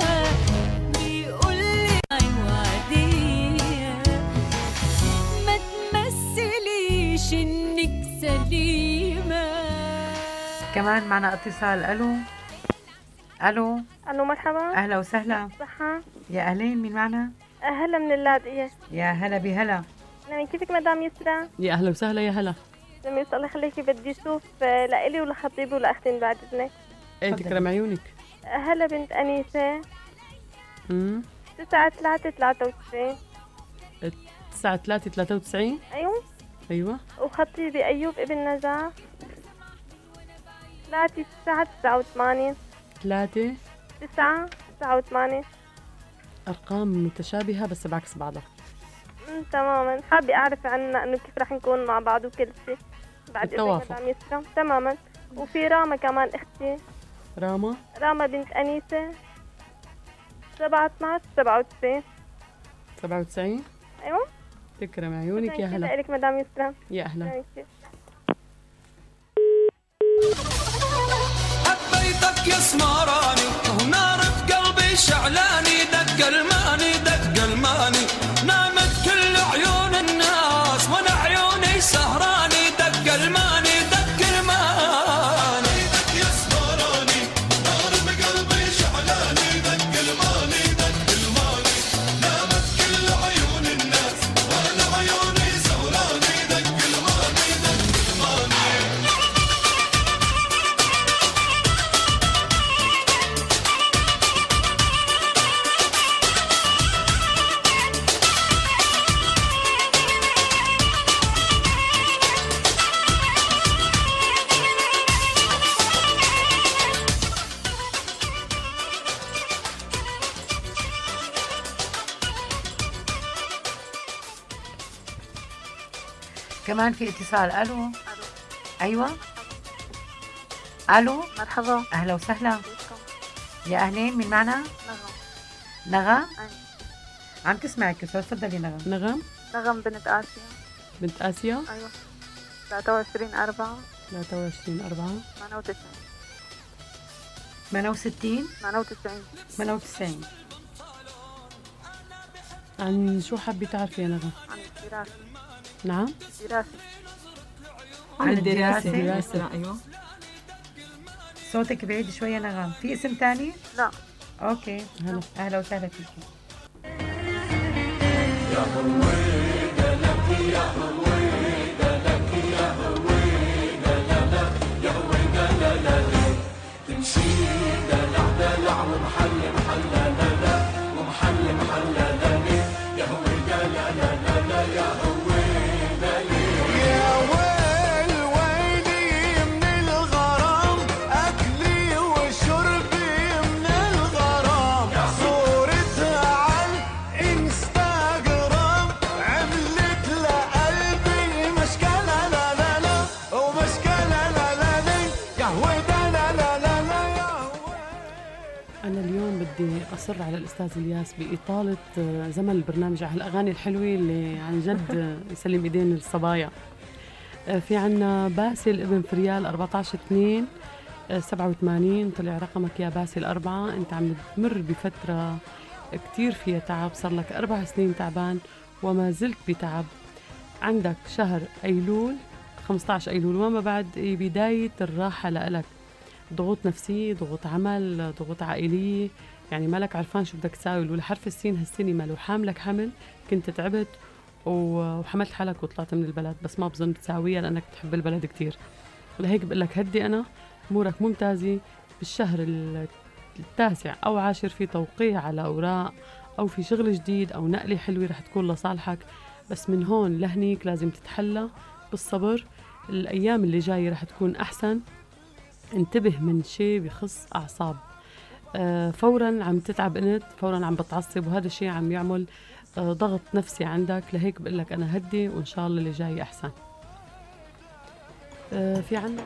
بيقولي عادية، ما تمثليش انك سليمة. كمان معنا اتصال. الو مرحبا. اهلا وسهلا. صحة. يا اهلين، مين معنا؟ هلا من اللاذقية. يا هلا بهلا. نعم كيفك مدام يسرى؟ يا اهلا وسهلا. يا هلا. لما الله يخليكي بدي اشوف لإلي ولخطيبي ولاختي بعد اذنك. ايه تكرم عيونك. هلا بنت انيسة. 9/3/93. 9/3/93. ايوه. وخطيبي ايوب ابن نجاح. 3/9/89. 3/9/89. ارقام متشابهة بس بعكس بعضها. تماما. حابة اعرف عننا انه كيف رح نكون مع بعض وكل شيء بعد التوافق. مدام يسرى. تماما. وفي راما كمان اختي. راما بنت انيسة. 7/12/97. 97. ايوه. تكرم عيونك. يا هلا. لك مدام يسرى. يا اهلا. حبيتك يا سمراني ونار بقلبي شعلاني، دق الماني نامت كل عيون الناس وانا عيوني سهراني، دق الماني يا سمراني نار بقلبي شعلاني، دق الماني نامت كل عيون الناس وانا عيوني سهراني، دق الماني كمان في اتصال. الو. ايوه الو. مرحبا. اهلا وسهلا. يا اهلين، مين معنا؟ نغم. عم تسمعك استاذ، تفضلي نغم. نغم بنت آسيا. بنت آسيا. ايوه 23/4 23/4 98 98. عن شو حابة تعرفي يا نغم؟ عن الدراسة. نعم؟ عن الدراسة. أيوة. صوتك بعيد شوية نغم. في اسم تاني؟ لا. اوكي. اهلا وسهلا فيكي. يا هويدا لك يا هويدا لك يا هويدا لا لا يا هويدا لا لا تمشي دلع دلع ومحل محل لا لا ومحل محل لا يا هويدا لا لا لا لا يا هويدا يا ويل ويلي من الغرام أكلي وشربي من الغرام صورتها على الانستغرام عملت لقلبي مشكلة لا لا لا ومشكلة لا لا لا يا هويدا لا لا لا لا يا أنا اليوم بدي أصر على الأستاذ إلياس بإطالة زمن البرنامج على الأغاني الحلوة اللي عن جد يسلم إيدين الصبايا. في عنا باسل ابن فريال 14/2/87. طلع رقمك يا باسل 4. أنت عم تمر بفترة كتير فيها تعب، صار لك 4 سنين تعبان وما زلت بتعب. عندك شهر أيلول 15 أيلول وما بعد بداية الراحة لألك. ضغوط نفسية، ضغوط عمل، ضغوط عائلية، يعني مالك عرفان شو بدك تساوي. ولحرف السين هالسنة ما لو حاملك حمل كنت تعبت وحملت حالك وطلعت من البلد، بس ما بظن تساويها لأنك تحب البلد كتير. ولهيك بقول لك هدي، أنا أمورك ممتازة. بالشهر 9 أو 10 في توقيع على أوراق أو في شغل جديد أو نقلة حلوة رح تكون لصالحك، بس من هون لهنيك لازم تتحلى بالصبر. الأيام اللي جاية رح تكون أحسن. انتبه من شيء بخص أعصاب. فورا عم تتعب انت، فورا عم بتعصب، وهذا الشيء عم يعمل ضغط نفسي عندك. لهيك بقول لك أنا هدي وإن شاء الله اللي جاي أحسن. في عنا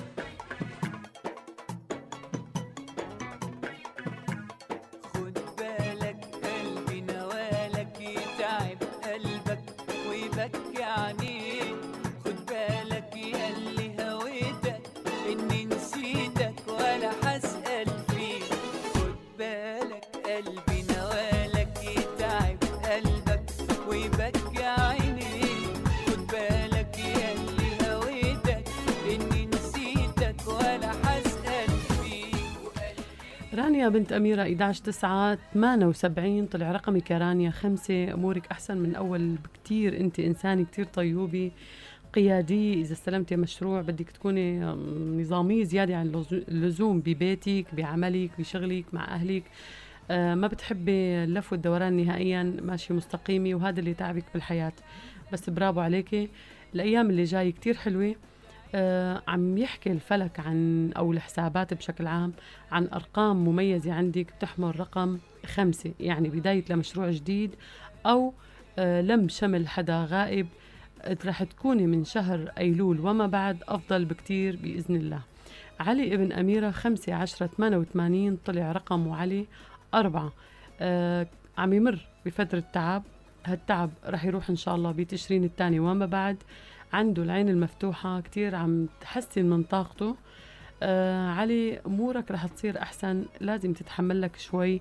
خد بالك قلبي نوالك يتعب قلبك ويبكي عينيك. خد بالك ياللي هويتك إني نسيتك ولا حسأل فيك. خد بالك قلبي نوالك يتعب قلبك ويبكي عينيك. خد بالك ياللي هويتك إني نسيتك ولا حسأل فيك. رانيا بنت أميرة 11/9/78. طلع رقمك يا رانيا 5. أمورك أحسن من أول بكتير. أنت إنسانة كتير طيوبة قيادية. إذا استلمتي مشروع بدك تكوني نظامية زيادة عن اللزوم ببيتك، بعملك، بشغلك، مع أهلك. ما بتحبي اللف والدوران نهائيا، ماشي مستقيمة، وهذا اللي تعبك بالحياة. بس برافو عليكي. الأيام اللي جاي كتير حلوة. عم يحكي الفلك عن أو الحسابات بشكل عام عن أرقام مميزة عندك بتحمل رقم 5، يعني بداية لمشروع جديد أو لم شمل حدا غائب. رح تكوني من شهر أيلول وما بعد أفضل بكتير بإذن الله. علي ابن أميرة 5/10/88. طلع رقمه علي 4. عم يمر بفترة تعب. هالتعب رح يروح إن شاء الله بتشرين الثاني وما بعد. عنده العين المفتوحة كتير، عم تحسن من طاقته. علي أمورك رح تصير أحسن، لازم تتحمل لك شوي.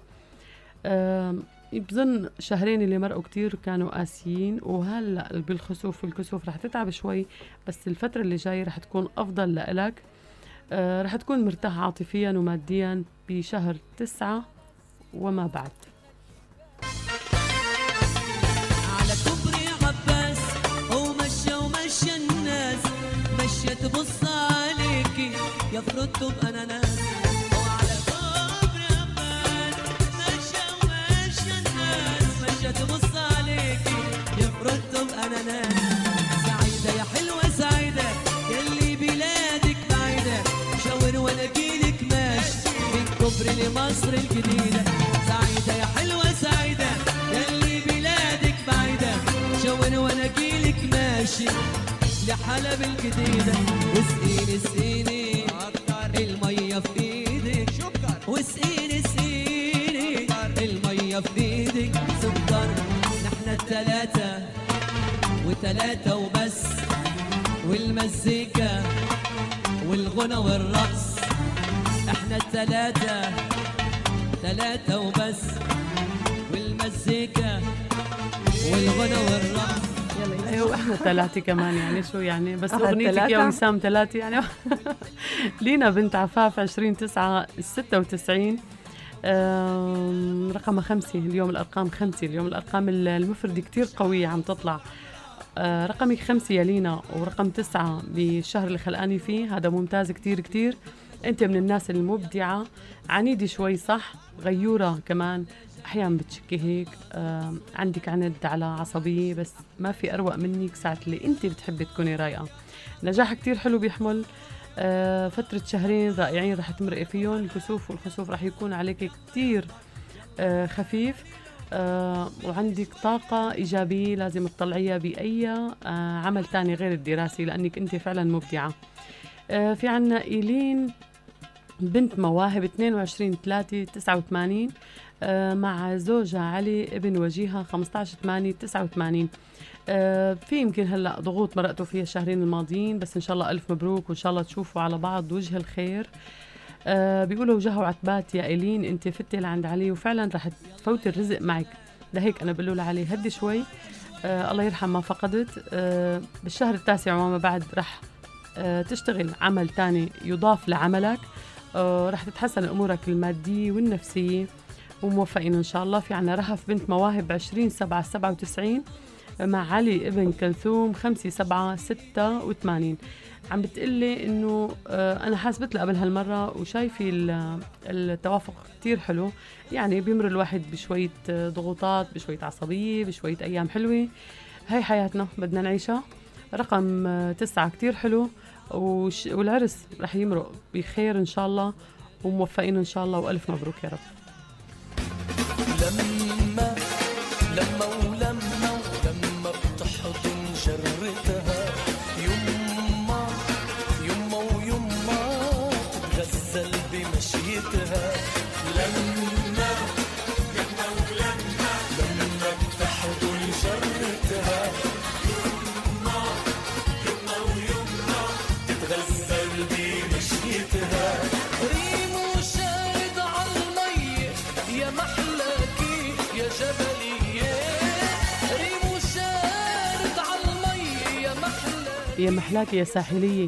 بظن شهرين اللي مرقوا كتير كانوا قاسيين، وهلأ بالخسوف والكسوف رح تتعب شوي، بس الفترة اللي جاي رح تكون أفضل لإلك. رح تكون مرتاح عاطفيا وماديا بشهر 9 وما بعد. على كبري عباس ومشى الناس، مشى تبص عليكي يفرط بأناناس. وعلى كبري عباس مشى الناس، مشى تبص عليكي يفرط بأناناس. سعيدة يا حلوة سعيدة يلي بلادك بعيدة، شاور وانا جيلك ماشي من كبري لمصر الجديدة. سعيدة يا حلوة سعيدة يلي بلادك بعيدة، شاور وانا جيلك ماشي لحلب الجديدة. واسقيني اسقيني المية في ايدك، واسقيني اسقيني المية في ايدك سكر. نحنا التلاتة وتلاتة وبس، والمزيكا والغنى والرقص. احنا التلاتة تلاتة وبس، والمزيكا والغنى والرقص. ايوه احنا ثلاثة كمان، يعني شو يعني، بس اغنيتك يا وسام ثلاثة يعني. لينا بنت عفاف 20/9/96 رقمها 5. اليوم الارقام 5، اليوم الارقام المفردة كتير قوية عم تطلع. رقمك 5 يا لينا، ورقم 9 بالشهر اللي خلقاني فيه، هذا ممتاز كتير كتير. انت من الناس المبدعة، عنيدة شوي صح، غيورة كمان احيانا بتشكي هيك، عندك عند على عصبية، بس ما في اروق منك ساعة اللي انت بتحبي تكوني رايقة. نجاح كتير حلو بيحمل فترة شهرين رائعين رح تمرقي فيهم. الكسوف والخسوف رح يكون عليك كتير خفيف، وعندك طاقة إيجابية لازم تطلعيها بأي عمل تاني غير الدراسي، لأنك أنت فعلا مبدعة. في عنا إيلين بنت مواهب 22/3/89 مع زوجها علي ابن وجيهة 15/8/89. في يمكن هلأ ضغوط مرقتوا فيها الشهرين الماضيين، بس إن شاء الله ألف مبروك، وإن شاء الله تشوفوا على بعض وجه الخير. بيقولوا وجهه عتبات يا إيلين، انت فتي لعند علي وفعلا رح تفوتي الرزق معك. لهيك انا بقول له لعلي هدي شوي، الله يرحم ما فقدت. بالشهر التاسع وما بعد رح تشتغل عمل تاني يضاف لعملك، رح تتحسن امورك الماديه والنفسيه، وموفقين ان شاء الله. في عنا رهف بنت مواهب 20/7/97 مع علي ابن كلثوم 5/7/86. عم بتقلي انه انا حاسبت له قبل هالمره، وشايفي التوافق كتير حلو، يعني بيمر الواحد بشويه ضغوطات، بشويه عصبيه، بشويه ايام حلوه. هاي حياتنا بدنا نعيشها. رقم 9 كتير حلو، والعرس رح يمرق بخير ان شاء الله، وموفقين ان شاء الله، والف مبروك يا رب. لما ولما بتحضن جرتها، يما تتغزل بمشيتها. لما بتحضن جرتها، يما تتغزل بمشيتها. ريم وشارد عالمي يا محلاكي يا جبلية، ريم وشارد عالمي يا محلاكي يا محلاكي يا ساحلية.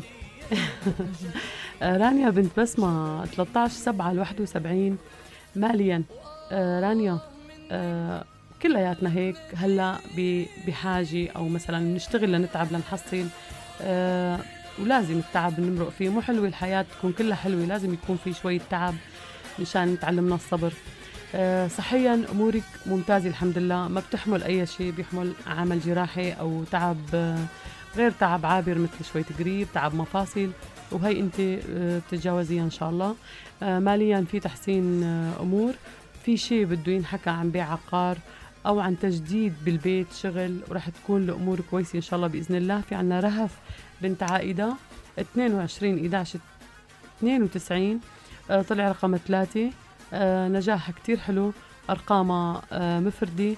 رانيا بنت بسمة 13/7/71 ماليا. رانيا كلياتنا هيك هلا بحاجة، أو مثلا نشتغل لنتعب لنحصل، ولازم التعب نمرق فيه. مو حلوة الحياة تكون كلها حلوة، لازم يكون في شوية تعب مشان تعلمنا الصبر. صحيا أمورك ممتازة الحمد لله، ما بتحمل أي شيء بيحمل عمل جراحي أو تعب غير تعب عابر، مثل شوية قريب، تعب مفاصل، وهي أنت بتتجاوزيها إن شاء الله. ماليا في تحسين أمور، في شيء بده ينحكى عن بيع عقار أو عن تجديد بالبيت شغل، ورح تكون الأمور كويسة إن شاء الله بإذن الله. في عنا رهف بنت عائدة 22/11/92 طلع رقم 3. نجاح كتير حلو، أرقامها مفردة،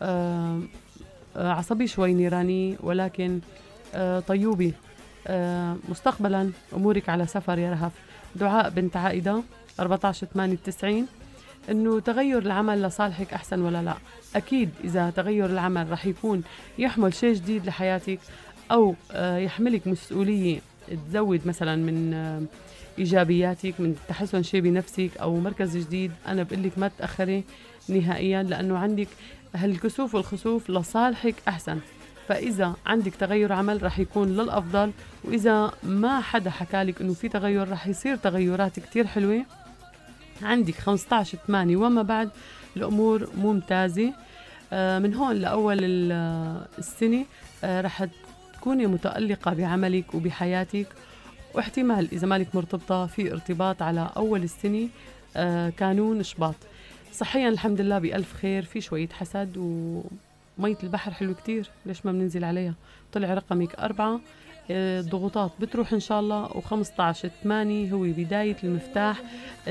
عصبي شوي نيراني، ولكن طيوبي. مستقبلا أمورك على سفر يا رهف. دعاء بنت عائدة 14/8/90 إنه تغير العمل لصالحك أحسن ولا لا؟ أكيد إذا تغير العمل رح يكون يحمل شيء جديد لحياتك، أو يحملك مسؤولية تزود مثلا من إيجابياتك، من تحسن شيء بنفسك أو مركز جديد. أنا بقولك ما تأخري نهائيا، لأنه عندك هالكسوف والخسوف لصالحك أحسن. فإذا عندك تغير عمل رح يكون للأفضل، وإذا ما حدا حكالك إنه في تغير رح يصير تغيرات كتير حلوة. عندك 15/8 وما بعد الأمور ممتازة. من هون لأول السنة رح تكوني متألقة بعملك وبحياتك، واحتمال إذا مالك مرتبطة في ارتباط على أول السنة كانون شباط. صحيا الحمد لله بألف خير، في شوية حسد ومية البحر حلو كتير، ليش ما بننزل عليها. طلع رقمك 4 الضغوطات بتروح إن شاء الله. و15/8 هو بداية المفتاح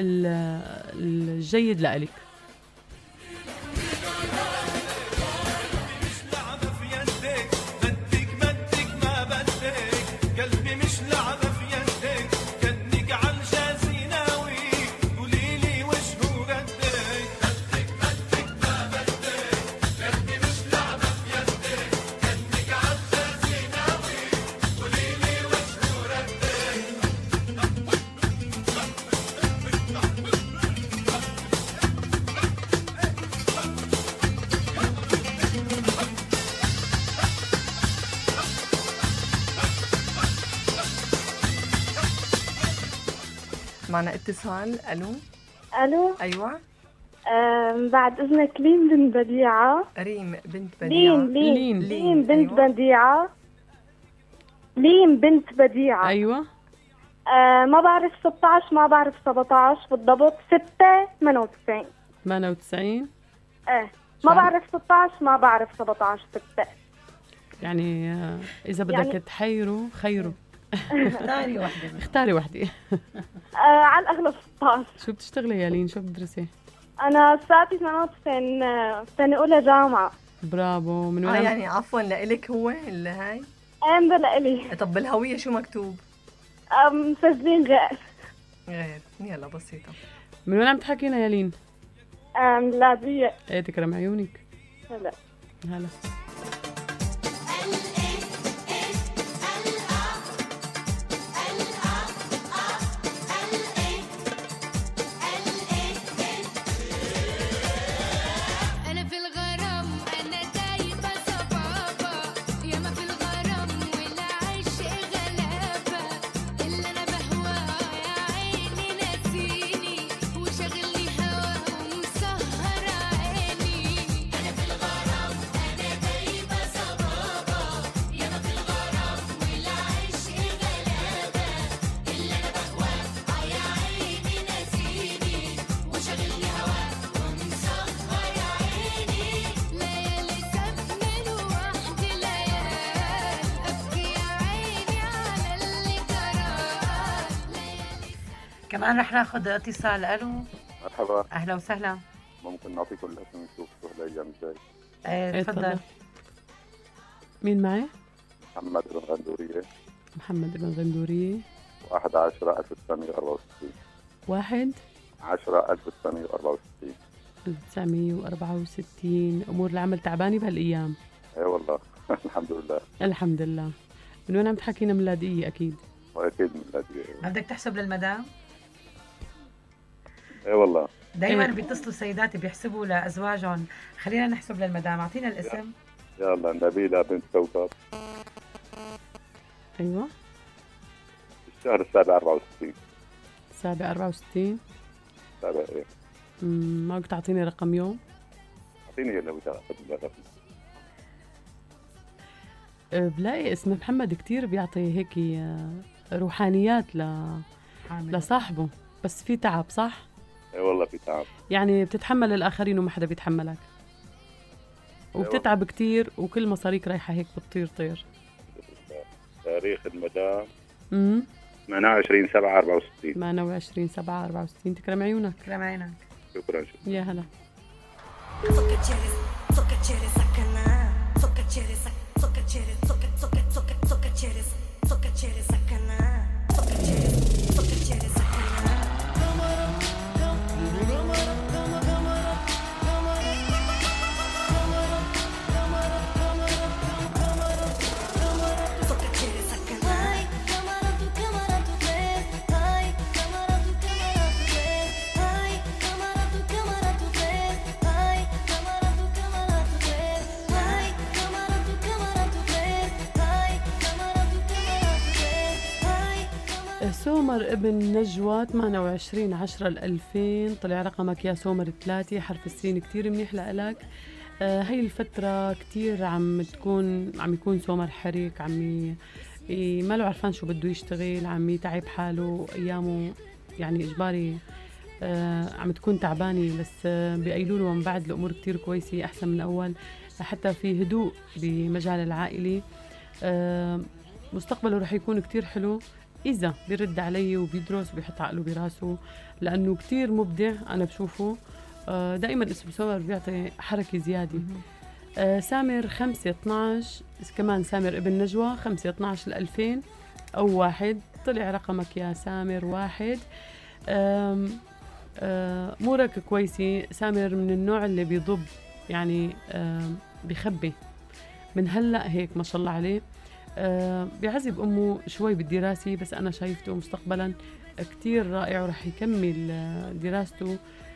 الجيد لإلك. معنا اتصال. الو. الو. ايوه. بعد اذنك لين بنت بديعه. ريم بنت بديعه. لين بنت بديعه. لين بنت بديعه. ايوه. ما بعرف 16 ما بعرف 17 بالضبط. 6/98. 98. ما بعرف 16 ما بعرف 17. 6 يعني اذا بدك يعني تحيروا خيروا. اختاري وحده. اختاري وحده. على الاغلب 16. شو بتشتغلي يا لين؟ شو بتدرسي؟ انا ساعتي 98 سنه اولى جامعه. برافو. من وين؟ يعني عفوا لإلك هو اللي هاي؟ ده لإلي. طب بالهويه شو مكتوب؟ مسجلين غير. يلا بسيطه. من وين عم تحكينا يا لين؟ من اللاذقية. ايه تكرم عيونك. هلا هلا. كمان رح ناخذ اتصال. الو. مرحبا. اهلا وسهلا. ممكن نعطيكم الاسم نشوف شو هالايام ازاي؟ ايه تفضل. مين معي؟ محمد بن غندورية. محمد بن غندورية. 1/10/1964. 1/10/1964. 1964. امور العمل تعبانه بهالايام؟ اي والله. الحمد لله. الحمد لله. من وين عم تحكينا؟ من اللاذقية اكيد. واكيد من اللاذقية. بدك تحسب للمدام؟ اي والله. دايما بيتصلوا السيدات بيحسبوا لازواجهم. خلينا نحسب للمدام. اعطينا الاسم. يلا. نبيلة بنت كوكب. ايوه. الشهر 7/64. 7/64. 7 ايه. ما بدك تعطيني رقم يوم؟ اعطيني يلا وتاخذ الرقم. بلاقي اسم محمد كتير بيعطي هيك روحانيات لصاحبه، بس في تعب صح؟ اي والله في تعب. يعني بتتحمل الآخرين وما حدا بيتحملك، وبتتعب كتير وكل مصاريك رايحة هيك بتطير طير. تاريخ المدام 28/7/64. 28/7/64. تكرم عيونك. تكرم عيونك. شكرا. يا هلا. سومر ابن نجوى 28/10/2000. طلع رقمك يا سومر 3. حرف السين كتير منيح لإلك. هاي الفترة كتير عم يكون سومر حرك، ما له عرفان شو بده يشتغل، عم يتعب حاله أيامه، يعني إجباري عم تكون تعبانة، بس بيقيلوا من بعد الأمور كتير كويسة أحسن من أول، حتى في هدوء بمجال العائلي. مستقبله رح يكون كتير حلو إذا بيرد علي وبيدرس وبيحط عقله براسه، لأنه كتير مبدع أنا بشوفه. دائما اسم سمر بيعطي حركة زيادة. سامر 5/12 كمان، سامر ابن نجوى 5/12/2000 أو 1. طلع رقمك يا سامر 1. أمورك كويسة. سامر من النوع اللي بيضب، يعني بيخبي من هلأ هيك ما شاء الله عليه. بيعذب أمه شوي بالدراسة، بس أنا شايفته مستقبلا كتير رائع ورح يكمل دراسته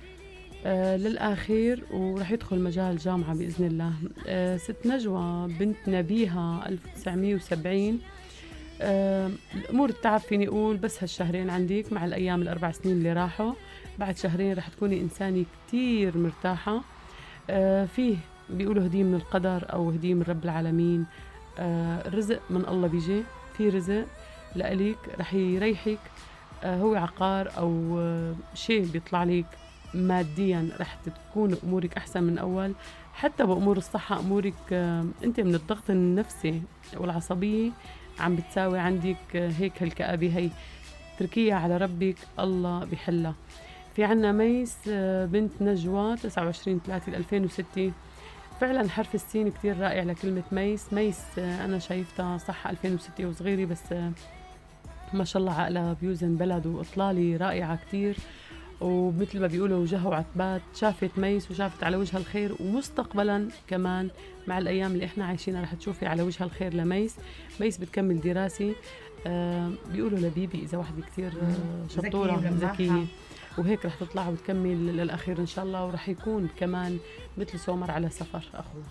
للآخير ورح يدخل مجال جامعة بإذن الله. ست نجوى بنت نبيها 1970. الأمور التعب فيني أقول بس هالشهرين عندك مع الأيام ال4 سنين اللي راحوا. بعد شهرين رح تكوني إنسانة كتير مرتاحة. فيه بيقولوا هدية من القدر أو هدية من رب العالمين. الرزق من الله بيجي، في رزق لأليك رح يريحك. هو عقار أو شيء بيطلع لك ماديا، رح تكون أمورك أحسن من أول. حتى بأمور الصحة أمورك أنت من الضغط النفسي والعصبية عم بتساوي عندك هيك هالكآبة، هي تركيها على ربك الله بيحلها. في عنا ميس بنت نجوى 29/3/2006. فعلا حرف السين كتير رائع لكلمة ميس. ميس أنا شايفتها صح 2006 وصغيرة، بس ما شاء الله عقلها بيوزن بلد وإطلالي رائعة كتير. ومثل ما بيقولوا وجهها وعتبات، شافت ميس وشافت على وجهها الخير، ومستقبلا كمان مع الأيام اللي إحنا عايشينها رح تشوفي على وجهها الخير لميس. ميس بتكمل دراسة. بيقولوا لبيبي إذا واحدة كتير شطورة ذكية وهيك رح تطلع وتكمل للأخير إن شاء الله، ورح يكون كمان مثل سومر على سفر أخوه.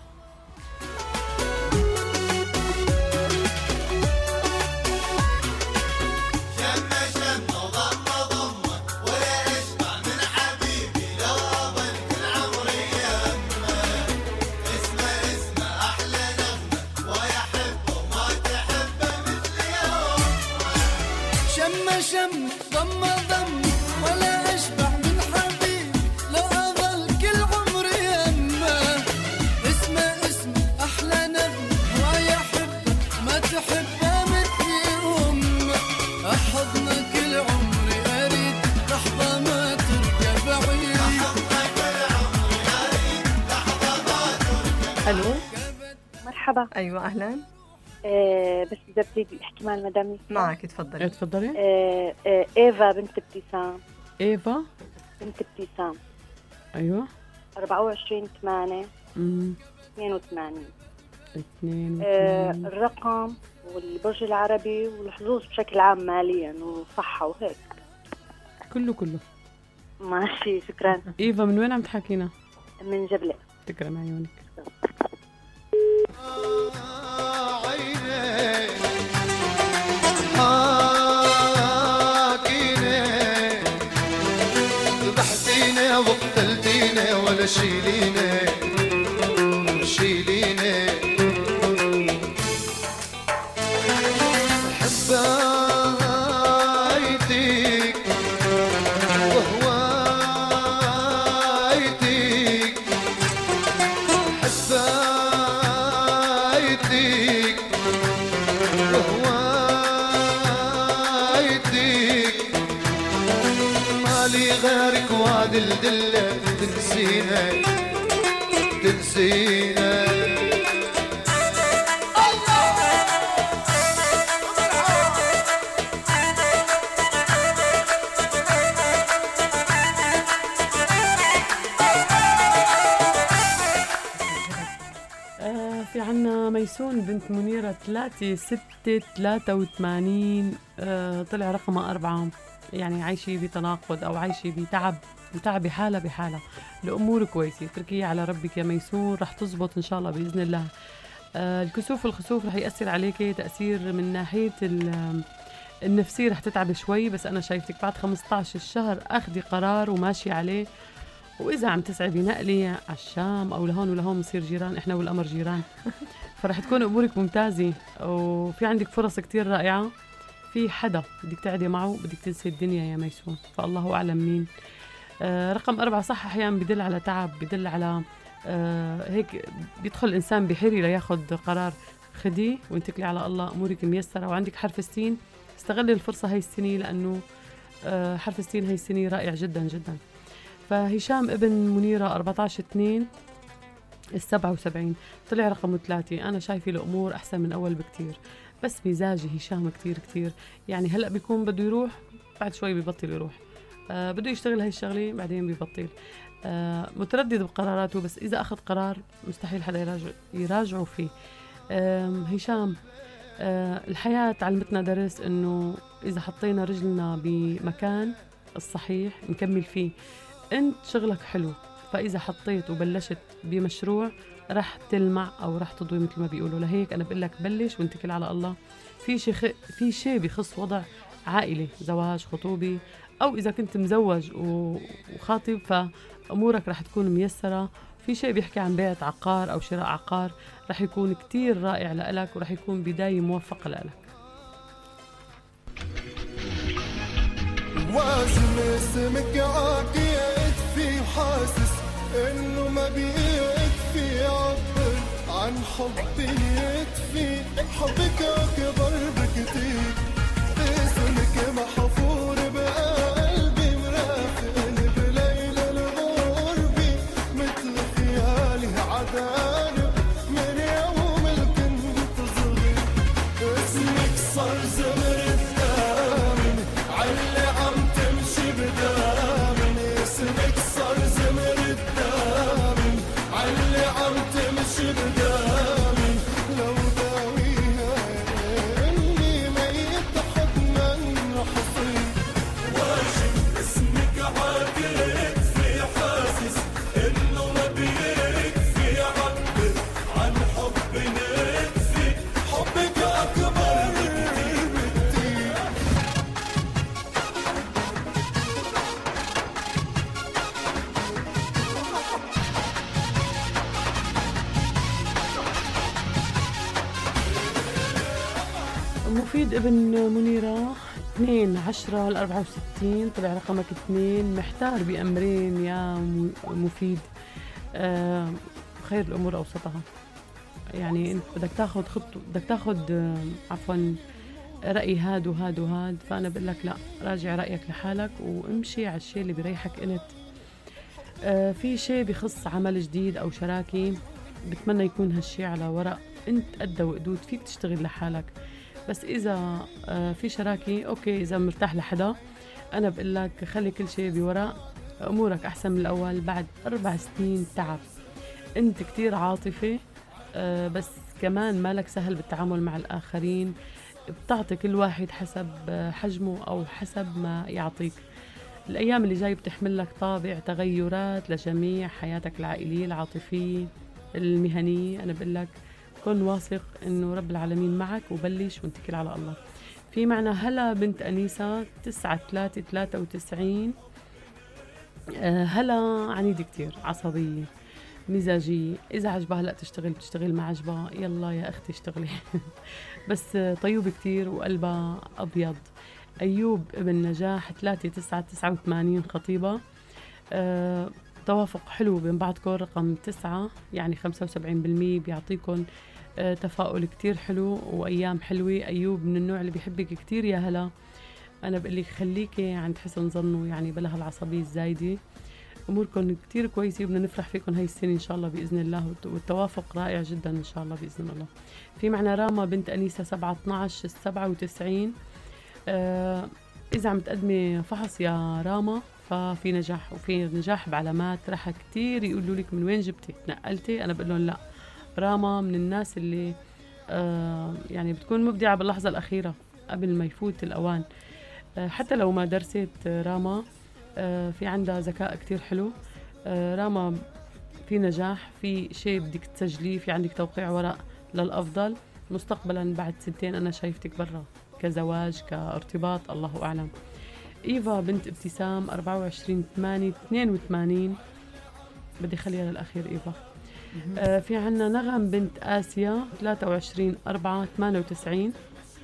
شم ضم ضم ولا أشبع من حبيب، لو أظل كل عمري يمه. اسمه أحلى نغمة ويا حبه ما تحبه مثلي أمه. أحضنه كل عمري أريد، لحظة ما ترجع بعيد. ألو مرحبا. أيوة أهلا. بس إذا بدي أحكي مع المدام معك تفضلي. تفضلي. إيفا بنت ابتسام. إيفا بنت ابتسام. أيوة. 24/8/82. الرقم والبرج العربي والحظوظ بشكل عام ماليا وصحة وهيك. كله ماشي شكرا. إيفا من وين عم تحكينا؟ من جبلة. تكرم عيونك. ذبحتيني وقتلتيني ولا شيليني حبايتك وهوايتك حبايتك وهوايتك مالي غيرك وادلدلة تنسينا في عنا ميسون بنت منيرة 3/6/83. طلع رقمها 4. يعني عايشة بتناقض أو عايشة بتعب وتعبي حالة بحالة. الأمور كويسة، تركية على ربك يا ميسون، رح تزبط إن شاء الله بإذن الله. الكسوف والخسوف رح يأثر عليك تأثير من ناحية النفسية، رح تتعب شوي، بس أنا شايفتك بعد 15 الشهر أخذي قرار وماشي عليه. وإذا عم تسعي بنقلي على الشام أو لهون ولهون نصير جيران، إحنا والقمر جيران. فرح تكون أمورك ممتازة وفي عندك فرص كتير رائعة. في حدا بدك تقعدي معه، بدك تنسي الدنيا يا ميسون، فالله أعلم مين. رقم 4 صح أحيانا بدل على تعب، بدل على هيك بيدخل الإنسان بحيري لياخد قرار. خديه وانتكلي على الله، أمورك ميسرة. وعندك حرف السين، استغلي الفرصة هاي السنة، لأنه حرف السين هاي السنة رائع جدا جدا. فهشام ابن منيرة 14/2/77 طلع رقم 3. أنا شايفة الأمور أحسن من أول بكتير، بس مزاجي هشام كتير كتير، يعني هلأ بيكون بده يروح، بعد شوي بيبطل يروح، بده يشتغل هاي الشغلة بعدين بيبطل، متردد بقراراته، بس إذا أخذ قرار مستحيل حدا يراجعه فيه. هشام، الحياة علمتنا درس إنه إذا حطينا رجلنا بمكان الصحيح نكمل فيه. أنت شغلك حلو، فإذا حطيت وبلشت بمشروع رح تلمع أو رح تضوي مثل ما بيقولوا. لهيك أنا بقول لك بلش وانتكل على الله. في شيء بخص وضع عائلي، زواج، خطوبة، أو إذا كنت مزوج وخاطب فأمورك رح تكون ميسرة. في شيء بيحكي عن بيع عقار أو شراء عقار، رح يكون كتير رائع لإلك ورح يكون بداية موفقة لإلك. وازن اسمك عاقيت في وحاسس انه ما بيكفي، يعبر عن حبي يكفي، حبك اكبر بكتير، اسمك محفور بقلبي مرافقني بليل الغربة، مثل خيالي عداني من يوم اللي كنت صغير، اسمك صار زمر الدامن علي عم تمشي بدامن، اسمك صار زمر الدامن علي عم تمشي بدامن، لو داويها اني ميت حتما رح اصير، واجب اسمك عاقلت في حاسس انه ما بيكفي، يعبر عن حب نكفي، حبك اكبر بكتير بكتير. مفيد ابن منيرة 2/10/64 طلع رقمك 2. محتار بأمرين يا مفيد، خير الأمور أوسطها، يعني أنت بدك تاخد خطوة، بدك تاخد عفوا رأي هاد وهاد وهاد، فأنا بقول لك لا، راجع رأيك لحالك وامشي على الشيء اللي بريحك أنت. في شيء بخص عمل جديد أو شراكة، بتمنى يكون هالشيء على ورق، أنت قد وقدود فيك تشتغل لحالك، بس إذا في شراكة أوكي، إذا مرتاح لحدا أنا بقول لك خلي كل شيء بورق، أمورك أحسن من الأول. بعد 4 سنين تعب، أنت كتير عاطفي، بس كمان مالك سهل بالتعامل مع الآخرين، بتعطي كل واحد حسب حجمه أو حسب ما يعطيك. الأيام اللي جاي بتحمل لك طابع تغيرات لجميع حياتك العائلية، العاطفية، المهنية. أنا بقول لك كن واثق إنه رب العالمين معك، وبلش وانتكل على الله. في معنى هلا بنت أنيسة 9/3/93. هلا عنيدة كتير، عصبية، مزاجية، إذا عجبها هلا بتشتغل، ما عجبها يلا يا أختي اشتغلي بس طيوب كتير وقلبها أبيض. أيوب ابن نجاح 3/9/89 خطيبة. توافق حلو بين بعضكم، رقم 9 يعني 75% بيعطيكم تفاؤل كتير حلو وأيام حلوة. أيوب من النوع اللي بيحبك كتير يا هلا، أنا بقلك خليكي عند حسن ظنه، يعني بلا هالعصبية الزايدة. أموركم كتير كويسة وبدنا نفرح فيكم هاي السنة إن شاء الله بإذن الله، والتوافق رائع جدا إن شاء الله بإذن الله. في معنا راما بنت أنيسة 7/12/97. إذا عم تقدمي فحص يا راما ففي نجاح، وفي نجاح بعلامات. رح كتير يقولوا لك من وين جبتي نقلتي، أنا بقول لهم لا، راما من الناس اللي يعني بتكون مبدعة باللحظة الأخيرة قبل ما يفوت الأوان. حتى لو ما درست راما، في عندها ذكاء كتير حلو. راما في نجاح، في شيء بدك تسجليه، في عندك توقيع ورق للأفضل مستقبلا. بعد 2 أنا شايفتك برا كزواج كارتباط، الله أعلم. إيفا بنت ابتسام 24/8/82، بدي خليها للأخير إيفا. في عنا نغم بنت آسيا 23/4/98.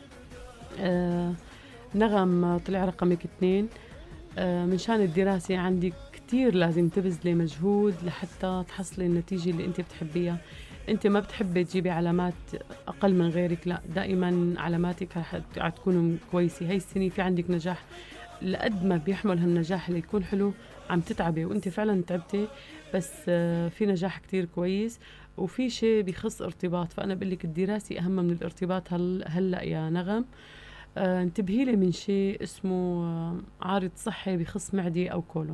نغم طلع رقمك 2. من شان الدراسة عندك كتير لازم تبذلي مجهود لحتى تحصلي النتيجة اللي انت بتحبيها. انت ما بتحبي تجيبي علامات اقل من غيرك، لا دائما علاماتك رح تكون كويسه. هاي السنه في عندك نجاح، لقد ما بيحمل هالنجاح اللي يكون حلو عم تتعبي، وانت فعلا تعبتي، بس في نجاح كتير كويس. وفي شيء بيخص ارتباط، فانا بقول لك الدراسه اهم من الارتباط هلا يا نغم. انتبهي لي من شيء اسمه عارض صحي بخص معدي او كولون.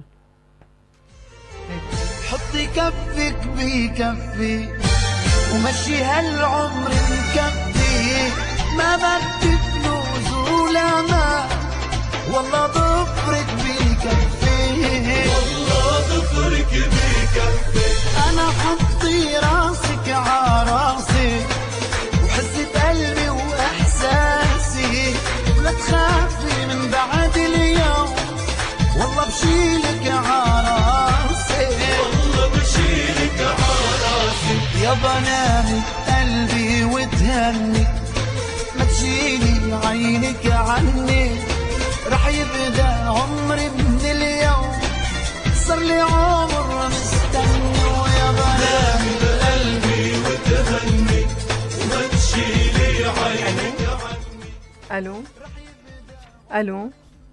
حطي كفك بكفي ومشي هالعمر مكفي، ما بدك فلوس ولا ما، والله ضفرك بكفي، والله ضفرك بكفي. انا حطي راسك عراسي وحسي بقلبي واحساسي، ولا تخافي من بعد اليوم، والله بشيلك عراسي، والله بشيلك عراسي. يا بنامي قلبي وتهني، ما تشيلي عينك عني، رح يبدا عمري من اليوم، صار لي عمر مستني. ويا بنامي بقلبي وتهني، وما تشيلي عينك عني. الو الو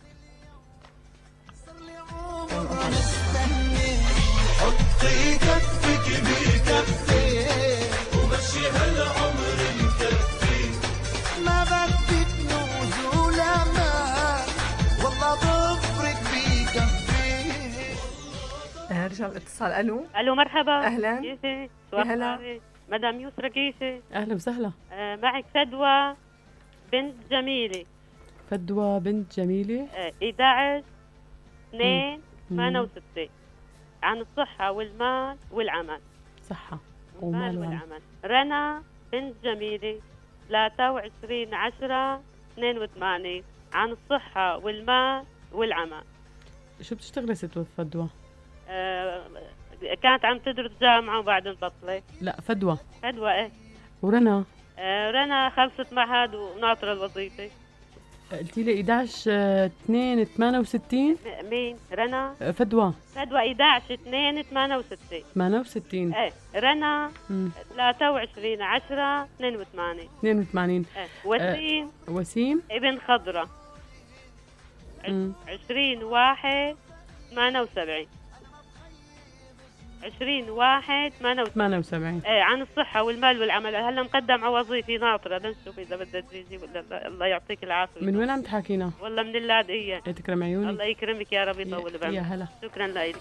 حطي كفك بكفي ومشي هالعمر مكفي، ما بدك فلوس ولا ما، والله ضفرك بكفي. رجع الاتصال. الو الو مرحبا. اهلا. كيفك؟ يا هلا. مدام يسرى كيفك؟ اهلا وسهلا. معك فدوى بنت جميله. فدوى بنت جميله. 11/2/68 عن الصحة والمال والعمل. صحة ومال والعمل. رنا بنت جميلة 23/10/82 عن الصحة والمال والعمل. شو بتشتغلي ست فدوى؟ كانت عم تدرس جامعة وبعدين بطلت. لا فدوى. فدوى ايه. ورنا؟ رنا خلصت معهد وناطرة الوظيفة. قلتي لي 11/2/68. مين؟ رنا؟ فدوى. فدوى 11/2/68. 68. ايه. رنا 23/10/82. 82. ايه. وسيم. وسيم ابن خضرة 20/1/78. 20/1/78. ايه عن الصحة والمال والعمل. هلا مقدم على وظيفة ناطرة، لنشوف إذا بدها تيجي ولا لا. الله يعطيك العافية. من وين عم تحاكينا؟ والله من اللاذقية. تكرم عيوني. الله يكرمك يا رب يطول بعمرك. يا هلا. شكرا لك.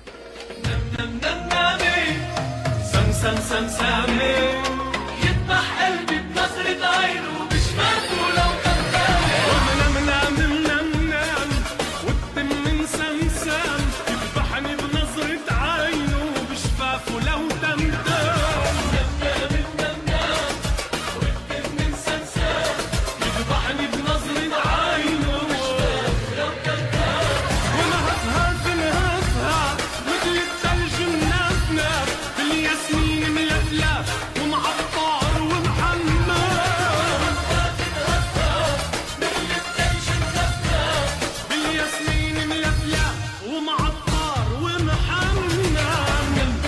سمسم سمسامي يذبح قلبي بنظرة عينه بشفاته لو كفاني، ومنام والتم من سمسم يذبحني بنظرة عينه بشفافه لو تمتم. نم والتم من سمسم يذبحني بنظرة عينه بشفافه لو تمتم. ونهفها تنهفها مثل الثلج منفنف، بالياسمين ملفلف ومعطر ومحمر. بالياسمين ملفلف ومعطر ومحمر.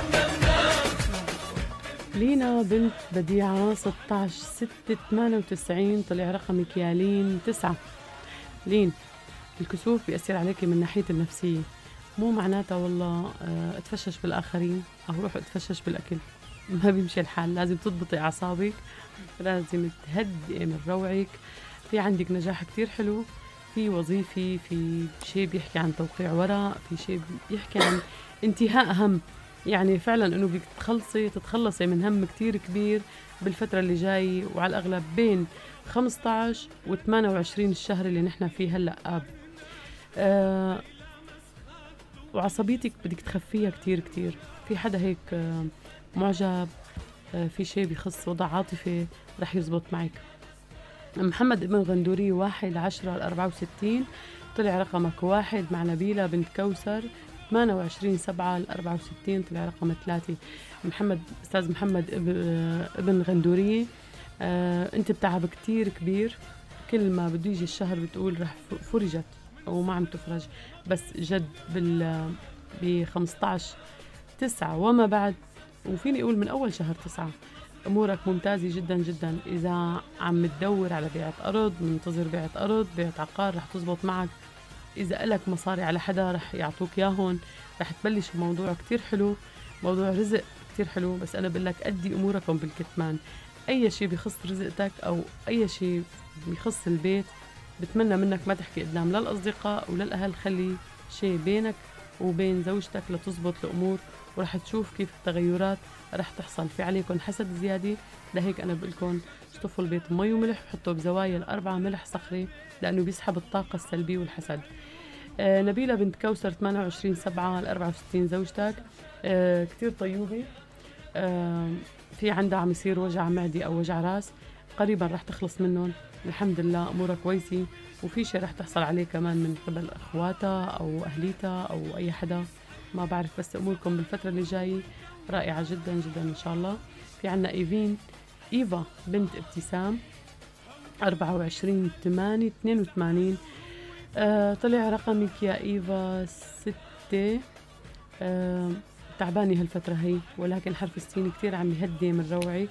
لينا بنت بديعة 16/6/98 طلع رقمك يا لين 9. لين، الكسوف بيأثر عليك من ناحية النفسية، مو معناتها والله اتفشش بالآخرين أو روح اتفشش بالأكل، ما بيمشي الحال. لازم تضبطي أعصابك، لازم تهدئي من روعك. في عندك نجاح كتير حلو، في وظيفي، في شيء بيحكي عن توقيع ورق، في شيء بيحكي عن انتهاء هم. يعني فعلا انه بدك تتخلصي من هم كتير كبير بالفترة اللي جاي، وعلى الأغلب بين 15 و28 الشهر اللي نحن فيه هلأ آب. وعصبيتك بدك تخفيها كتير كتير. في حدا هيك معجب، في شيء بيخص وضع عاطفي رح يزبط معك. محمد ابن غندوري 1/10/64 طلع رقمك 1 مع نبيلة بنت كوثر 28/7/64 طلع رقم 3. أستاذ محمد ابن غندوري، أنت بتعب كتير كبير، كل ما بده يجي الشهر بتقول رح فرجت أو ما عم تفرج، بس جد ب 15/9 وما بعد، وفيني أقول من أول شهر 9 امورك ممتازه جدا جدا. اذا عم تدور على بيعه ارض، منتظر بيعه ارض، بيعه عقار، رح تزبط معك. اذا لك مصاري على حدا رح يعطوك ياهن، رح تبلش بموضوع كتير حلو، موضوع رزق كتير حلو. بس انا بقول لك ادي اموركم بالكتمان. اي شيء بيخص رزقتك او اي شيء بيخص البيت بتمنى منك ما تحكي قدام لا الاصدقاء ولا الاهل. خلي شيء بينك وبين زوجتك لتزبط الامور، ورح تشوف كيف التغيرات رح تحصل. في عليكم حسد زياده، لهيك انا بقول لكم اشطفوا البيت مي وملح، وحطوا بزوايا ال4 ملح صخري لانه بيسحب الطاقه السلبيه والحسد. نبيلة بنت كوثر 28/7/64 زوجتك كتير طيوبة. في عندها عم يصير وجع معدي أو وجع راس، قريبا رح تخلص منهم الحمد لله، أمورها كويسة. وفي شيء رح تحصل عليه كمان من قبل أخواتها أو أهليتها أو أي حدا ما بعرف. بس أموركم بالفترة اللي جاية رائعة جدا جدا إن شاء الله. في عنا إيفا بنت ابتسام 24/8/82. طلع رقمك يا إيفا 6. تعبانة هالفترة هي، ولكن حرف السين كتير عم يهدي من روعك.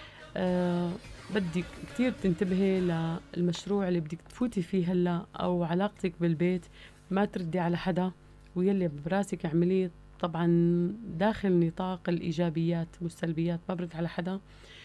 بدك كتير تنتبهي للمشروع اللي بدك تفوتي فيه هلا أو علاقتك بالبيت، ما تردي على حدا، ويلي براسك اعمليه طبعا داخل نطاق الإيجابيات والسلبيات. ما برد على حدا،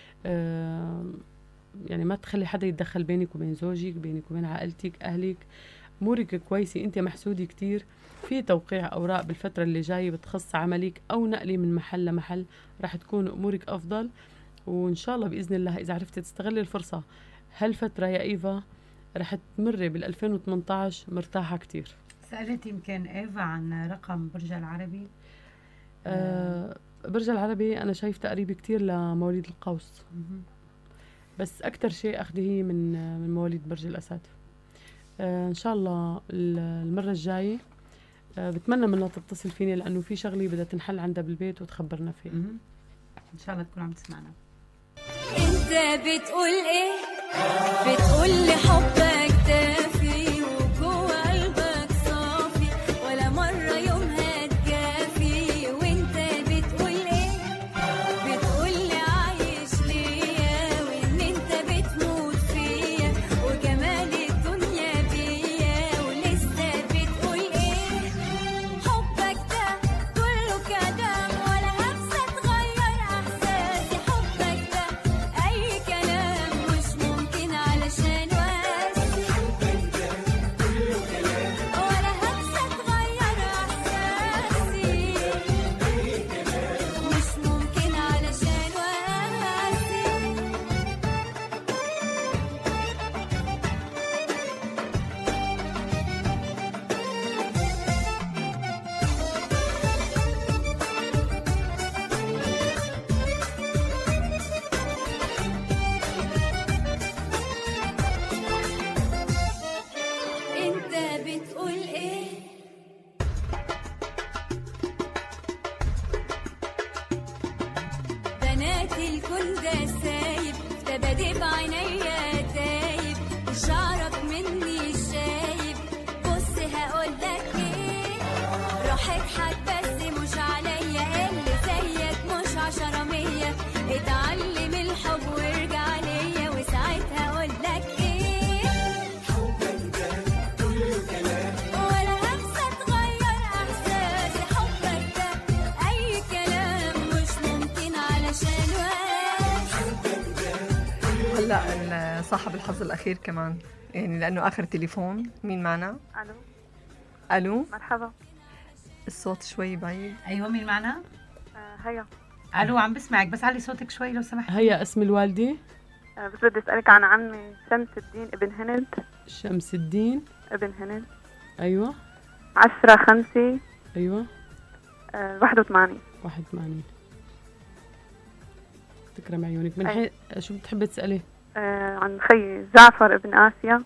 يعني ما تخلي حدا يتدخل بينك وبين زوجك، بينك وبين عائلتك، أهلك. أمورك كويسة، أنت محسودة كتير. في توقيع أوراق بالفترة اللي جاية بتخص عملك أو نقلي من محل لمحل، راح تكون أمورك أفضل. وإن شاء الله بإذن الله إذا عرفتي تستغلي الفرصة هالفترة يا إيفا راح تمري بال2018 مرتاحة كتير. سألت يمكن إيفا عن رقم برج العربي. برج العربي أنا شايف تقريبي كتير لمواليد القوس، بس أكتر شيء أخذيه من مواليد برج الأسد. إن شاء الله المرة الجاية بتمنى منها تتصل فيني لأنه في شغلة بدها تنحل عندها بالبيت وتخبرنا فيه. إن شاء الله تكون عم تسمعنا. انت بتقول ايه؟ بتقول لي حبك دافي وجوه قلبك صافي، ولا مرة يومها تكافي. وانت بتقول ايه؟ بتقول لي عايش ليا وان انت بتموت فيا وجمال الدنيا بيا. ولسه بتقول ايه؟ حبك ده كله كلام ولا همسة تغير احساسي. حبك ده اي كلام مش ممكن علشان واسي. حبك ده كله كلام ولا همسة تغير احساسي. اي كلام مش ممكن علشان واسي. انت بتقول ايه؟ بنات الكل ده سايب، ده بدي بعينيا تايب. شعرك مني شايب، بص هقولك ايه. روح اضحك بس مش عليا، اللي زيك مش 100. اتعلم الحب وارجع ليا وساعتها اقولك ايه. حبك ده كله كلام ولا همسة تغير احساسي. حبك ده اي كلام مش ممكن علشان هلا صاحب الحظ الاخير كمان، يعني لانه اخر تليفون. مين معنا؟ الو الو مرحبا. الصوت شوي بعيد. أيوة مين معنا؟ هيا. ألو عم بسمعك بس علي صوتك شوي لو سمحت. هيا اسم الوالدة؟ بس بدي اسالك عن عمي شمس الدين ابن هند. شمس الدين ابن هند. أيوة. 10/5. أيوة. 81. 81. تكرم عيونك. من أي. شو بتحبي تسألي؟ عن خي جعفر ابن آسيا.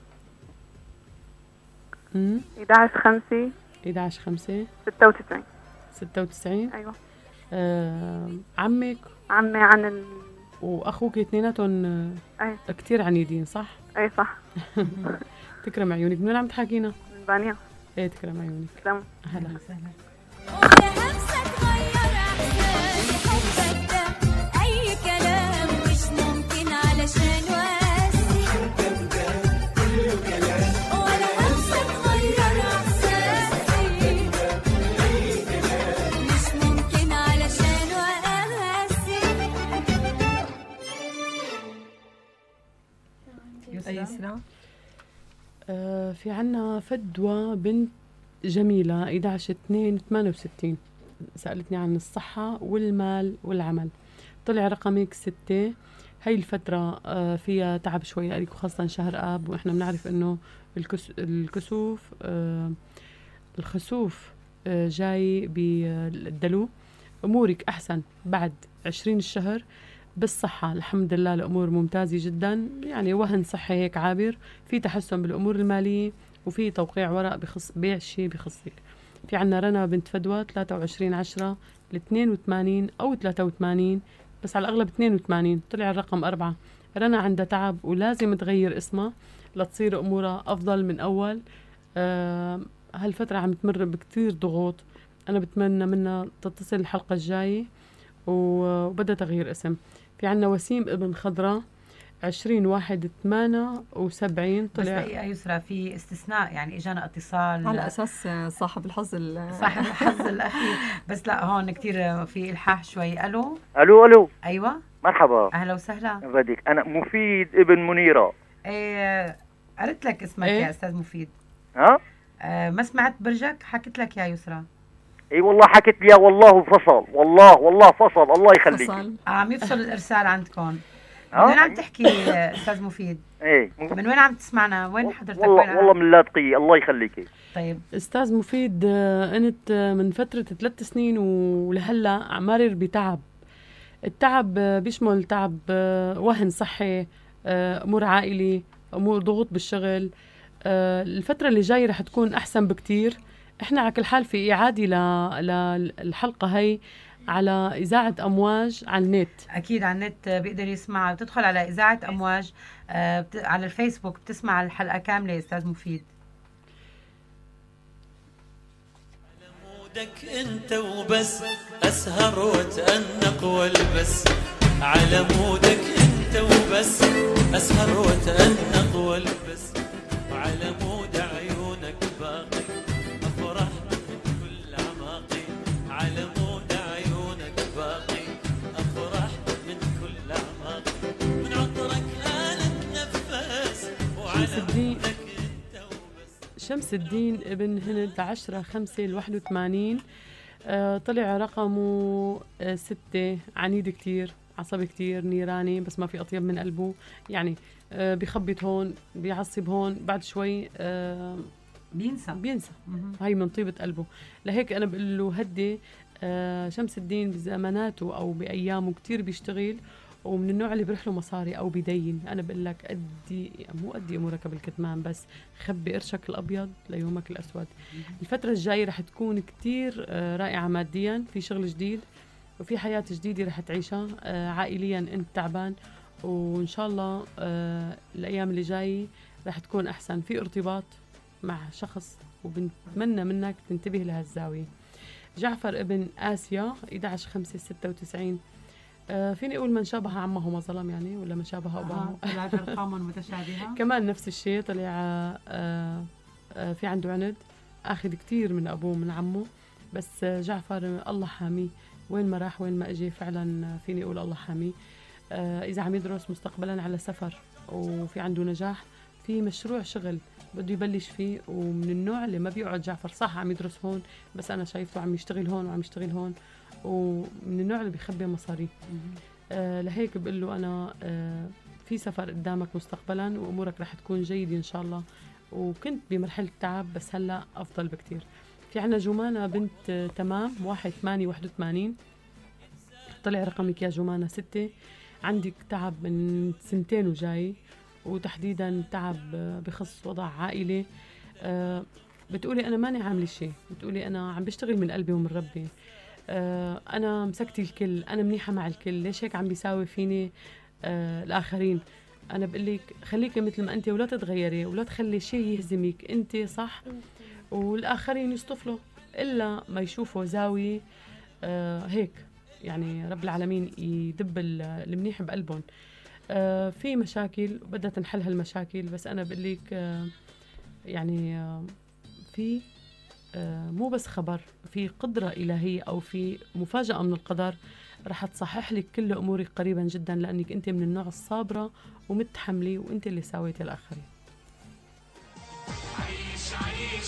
11/5. 11/5. 96. 96. ايوه. عمك؟ عمي عن واخوك اثنيناتهم اي كثير عنيدين صح؟ اي صح. تكرم عيونك. من وين عم تحكينا؟ من بانيا. ايه تكرم عيونك. تسلم. هلا وسهلا. أي كلام مش فكرة؟ في عنا فدوى بنت جميلة 11/2/68 سألتني عن الصحة والمال والعمل. طلع رقمك 6. هاي الفترة فيها تعب شوي لك، وخاصة شهر آب، وإحنا بنعرف إنه الخسوف جاي بالدلو. أمورك أحسن بعد 20 الشهر. بالصحة الحمد لله الأمور ممتازة جدا، يعني وهن صحي هيك عابر، في تحسن بالأمور المالية، وفي توقيع ورق بخص بيع شيء بخصك. في عنا رنا بنت فدوى 23/10/82 أو 83، بس على الأغلب 82. طلع الرقم 4. رنا عندها تعب ولازم تغير اسمها لتصير أمورها أفضل من أول. هالفترة عم تمر بكتير ضغوط. أنا بتمنى منها تتصل الحلقة الجاية وبدها تغيير اسم. في عنا وسيم ابن خضرة 20/1/78. بس دقيقة يسرى، في استثناء، يعني اجانا اتصال على اساس صاحب الحظ صاحب الحظ الاخير، بس لا هون كتير في الحاح شوي. الو الو ايوه مرحبا، اهلا وسهلا. بدك انا مفيد ابن منيرة. ايه قلت لك اسمك إيه؟ يا استاذ مفيد. ها ما سمعت برجك؟ حكيت لك يا يسرى. اي والله حكيت لي، والله فصل، والله فصل، الله يخليك. عم يفصل الارسال عندكم. من وين عم تحكي استاذ مفيد؟ ايه من وين عم تسمعنا؟ وين حضرتك؟ والله من لاذقية، الله يخليك. طيب استاذ مفيد، انت من فترة 3 سنين ولهلا مارر بتعب. التعب بيشمل تعب وهن صحي، امور عائلي، امور ضغوط بالشغل. الفترة اللي جاي رح تكون احسن بكتير. احنا على كل حال في اعادة للحلقة هي على إذاعة أمواج على النت. أكيد على النت بيقدر يسمع. بتدخل على إذاعة أمواج على الفيسبوك بتسمع الحلقة كاملة. أستاذ مفيد على مودك أنت وبس، أسهر وأتأنق والبس. على مودك أنت وبس، أسهر وأتأنق والبس. وعلى مود عيونك باقي أفرح من كل أعماقي. على مود عيونك باقي أفرح من كل أعماقي. من عطرك أنا أتنفس. وعلى مودك أنت وبس. شمس الدين ابن هند 10/5/81. طلع رقمه 6. عنيد كتير، عصبي كتير، نيراني، بس ما في أطيب من قلبه. يعني بيخبط هون، بيعصب هون، بعد شوي بينسى. هاي من طيبة قلبه. لهيك أنا بقول له هدي. شمس الدين بزماناته أو بأيامه كتير بيشتغل، ومن النوع اللي بيروح له مصاري أو بيدين. أنا بقول لك مو أدي أمورك بالكتمان، بس خبي قرشك الأبيض ليومك الأسود. الفترة الجاية رح تكون كتير رائعة ماديا، في شغل جديد وفي حياة جديدة رح تعيشها. عائليا أنت تعبان، وإن شاء الله الأيام اللي جاي رح تكون أحسن. في ارتباط مع شخص، وبنتمنى منك تنتبه لهالزاوية. جعفر ابن آسيا 11/5/96. فيني أقول من شابه عمه ما ظلم، يعني ولا من شابه أبوه. طلعت أرقام متشابهة. كمان نفس الشيء طلع. في عنده عند، أخذ كتير من أبوه من عمه، بس جعفر الله حاميه، وين ما راح وين ما أجي فعلا فيني أقول الله حاميه. إذا عم يدرس مستقبلا على سفر، وفي عنده نجاح في مشروع شغل بده يبلش فيه، ومن النوع اللي ما بيقعد. جعفر صح عم يدرس هون، بس أنا شايفته عم يشتغل هون وعم يشتغل هون، ومن النوع اللي بيخبي مصاري. لهيك بقول له أنا في سفر قدامك مستقبلا، وأمورك رح تكون جيدة إن شاء الله. وكنت بمرحلة تعب، بس هلأ أفضل بكتير. في عنا جمانة بنت تمام 1/8/81. طلع رقمك يا جمانة 6. عندك تعب من 2 وجاي، وتحديدا تعب بخص وضع عائلي. بتقولي أنا ماني عاملة شيء، بتقولي أنا عم بشتغل من قلبي ومن ربي. أنا مسكتي الكل، أنا منيحة مع الكل، ليش هيك عم بيساوي فيني الآخرين؟ أنا بقلك خليكي مثل ما أنت، ولا تتغيري، ولا تخلي شيء يهزمك. أنت صح والآخرين يصطفلوا إلا ما يشوفوا زاوية هيك. يعني رب العالمين يدب المنيح بقلبهم. في مشاكل بدها تنحل هالمشاكل، بس أنا بقلك يعني في مو بس خبر، في قدرة إلهية أو في مفاجأة من القدر رح تصحح لك كل أمورك قريبا جدا، لأنك أنت من النوع الصابرة ومتحملة، وأنت اللي ساويتي الآخرين.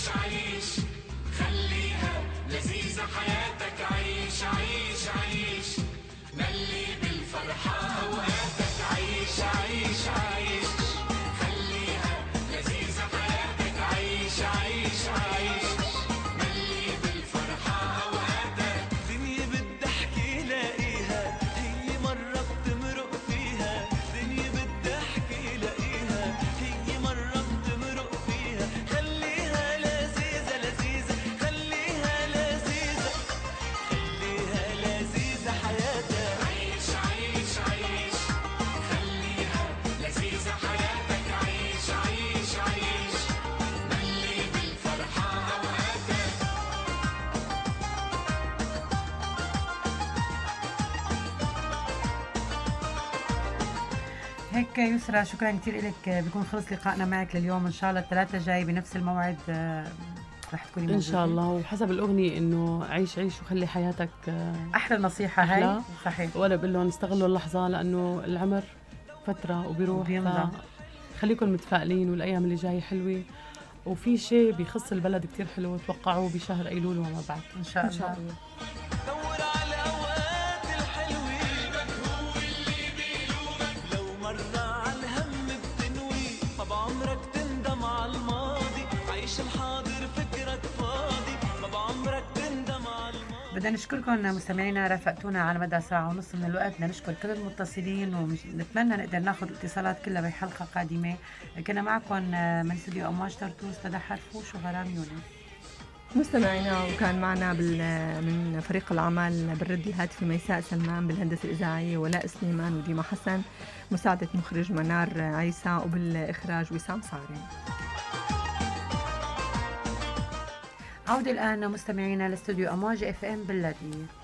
عيش عيش خليها لذيذة حياتك عيش عيش عيش ملي بالفرحة أوقاتك عيش عيش عيش خليها لذيذة حياتك عيش عيش عيش ملي بالفرحة أوقاتك دنيا بدي أحكي لاقيها هي مرة بتمرق فيها دنيا بدي أحكي لاقيها هي مرة بتمرق فيها خليها لذيذة لذيذة خليها لذيذة خليها لذيذة حياتك عيش عيش عيش خليها لذيذة حياتك عيش عيش عيش ملي بالفرحة أوقاتك هيك يسرى شكرا كثير لك. بيكون خلص لقائنا معك لليوم، ان شاء الله الثلاثة الجاي بنفس الموعد رح تكوني موجودة ان شاء الله. وحسب الاغنيه انه عيش عيش وخلي حياتك احلى نصيحة هاي. صحيح. وانا بقول لهم استغلوا اللحظه لانه العمر فتره وبيروح، خليكم متفائلين والايام اللي جايه حلوه، وفي شيء بيخص البلد كتير حلو توقعوه بشهر ايلول وما بعد ان شاء الله. دور على أوقات الحلوة قلبك هو اللي بيلومك لو مرة على الهم بتنوي ما بعمرك تندم على الماضي عيش الحاضر فكرك فاضي ما بعمرك تندم على الماضي. بدنا نشكركم مستمعينا، رافقتونا على مدى ساعة ونص من الوقت. بدنا نشكر كل المتصلين ونتمنى نقدر ناخذ الاتصالات كلها بحلقة قادمة. كنا معكم من استوديو أمواج طرطوس لدى حرفوش وغرام يونس. مستمعينا وكان معنا من فريق العمل بالرد الهاتفي ميساء سلمان، بالهندسة الإذاعية ولاء سليمان وديما حسن، مساعدة مخرج منار عيسى، وبالإخراج وسام صارم. عودة الآن مستمعينا لاستوديو أمواج FM باللاذقية.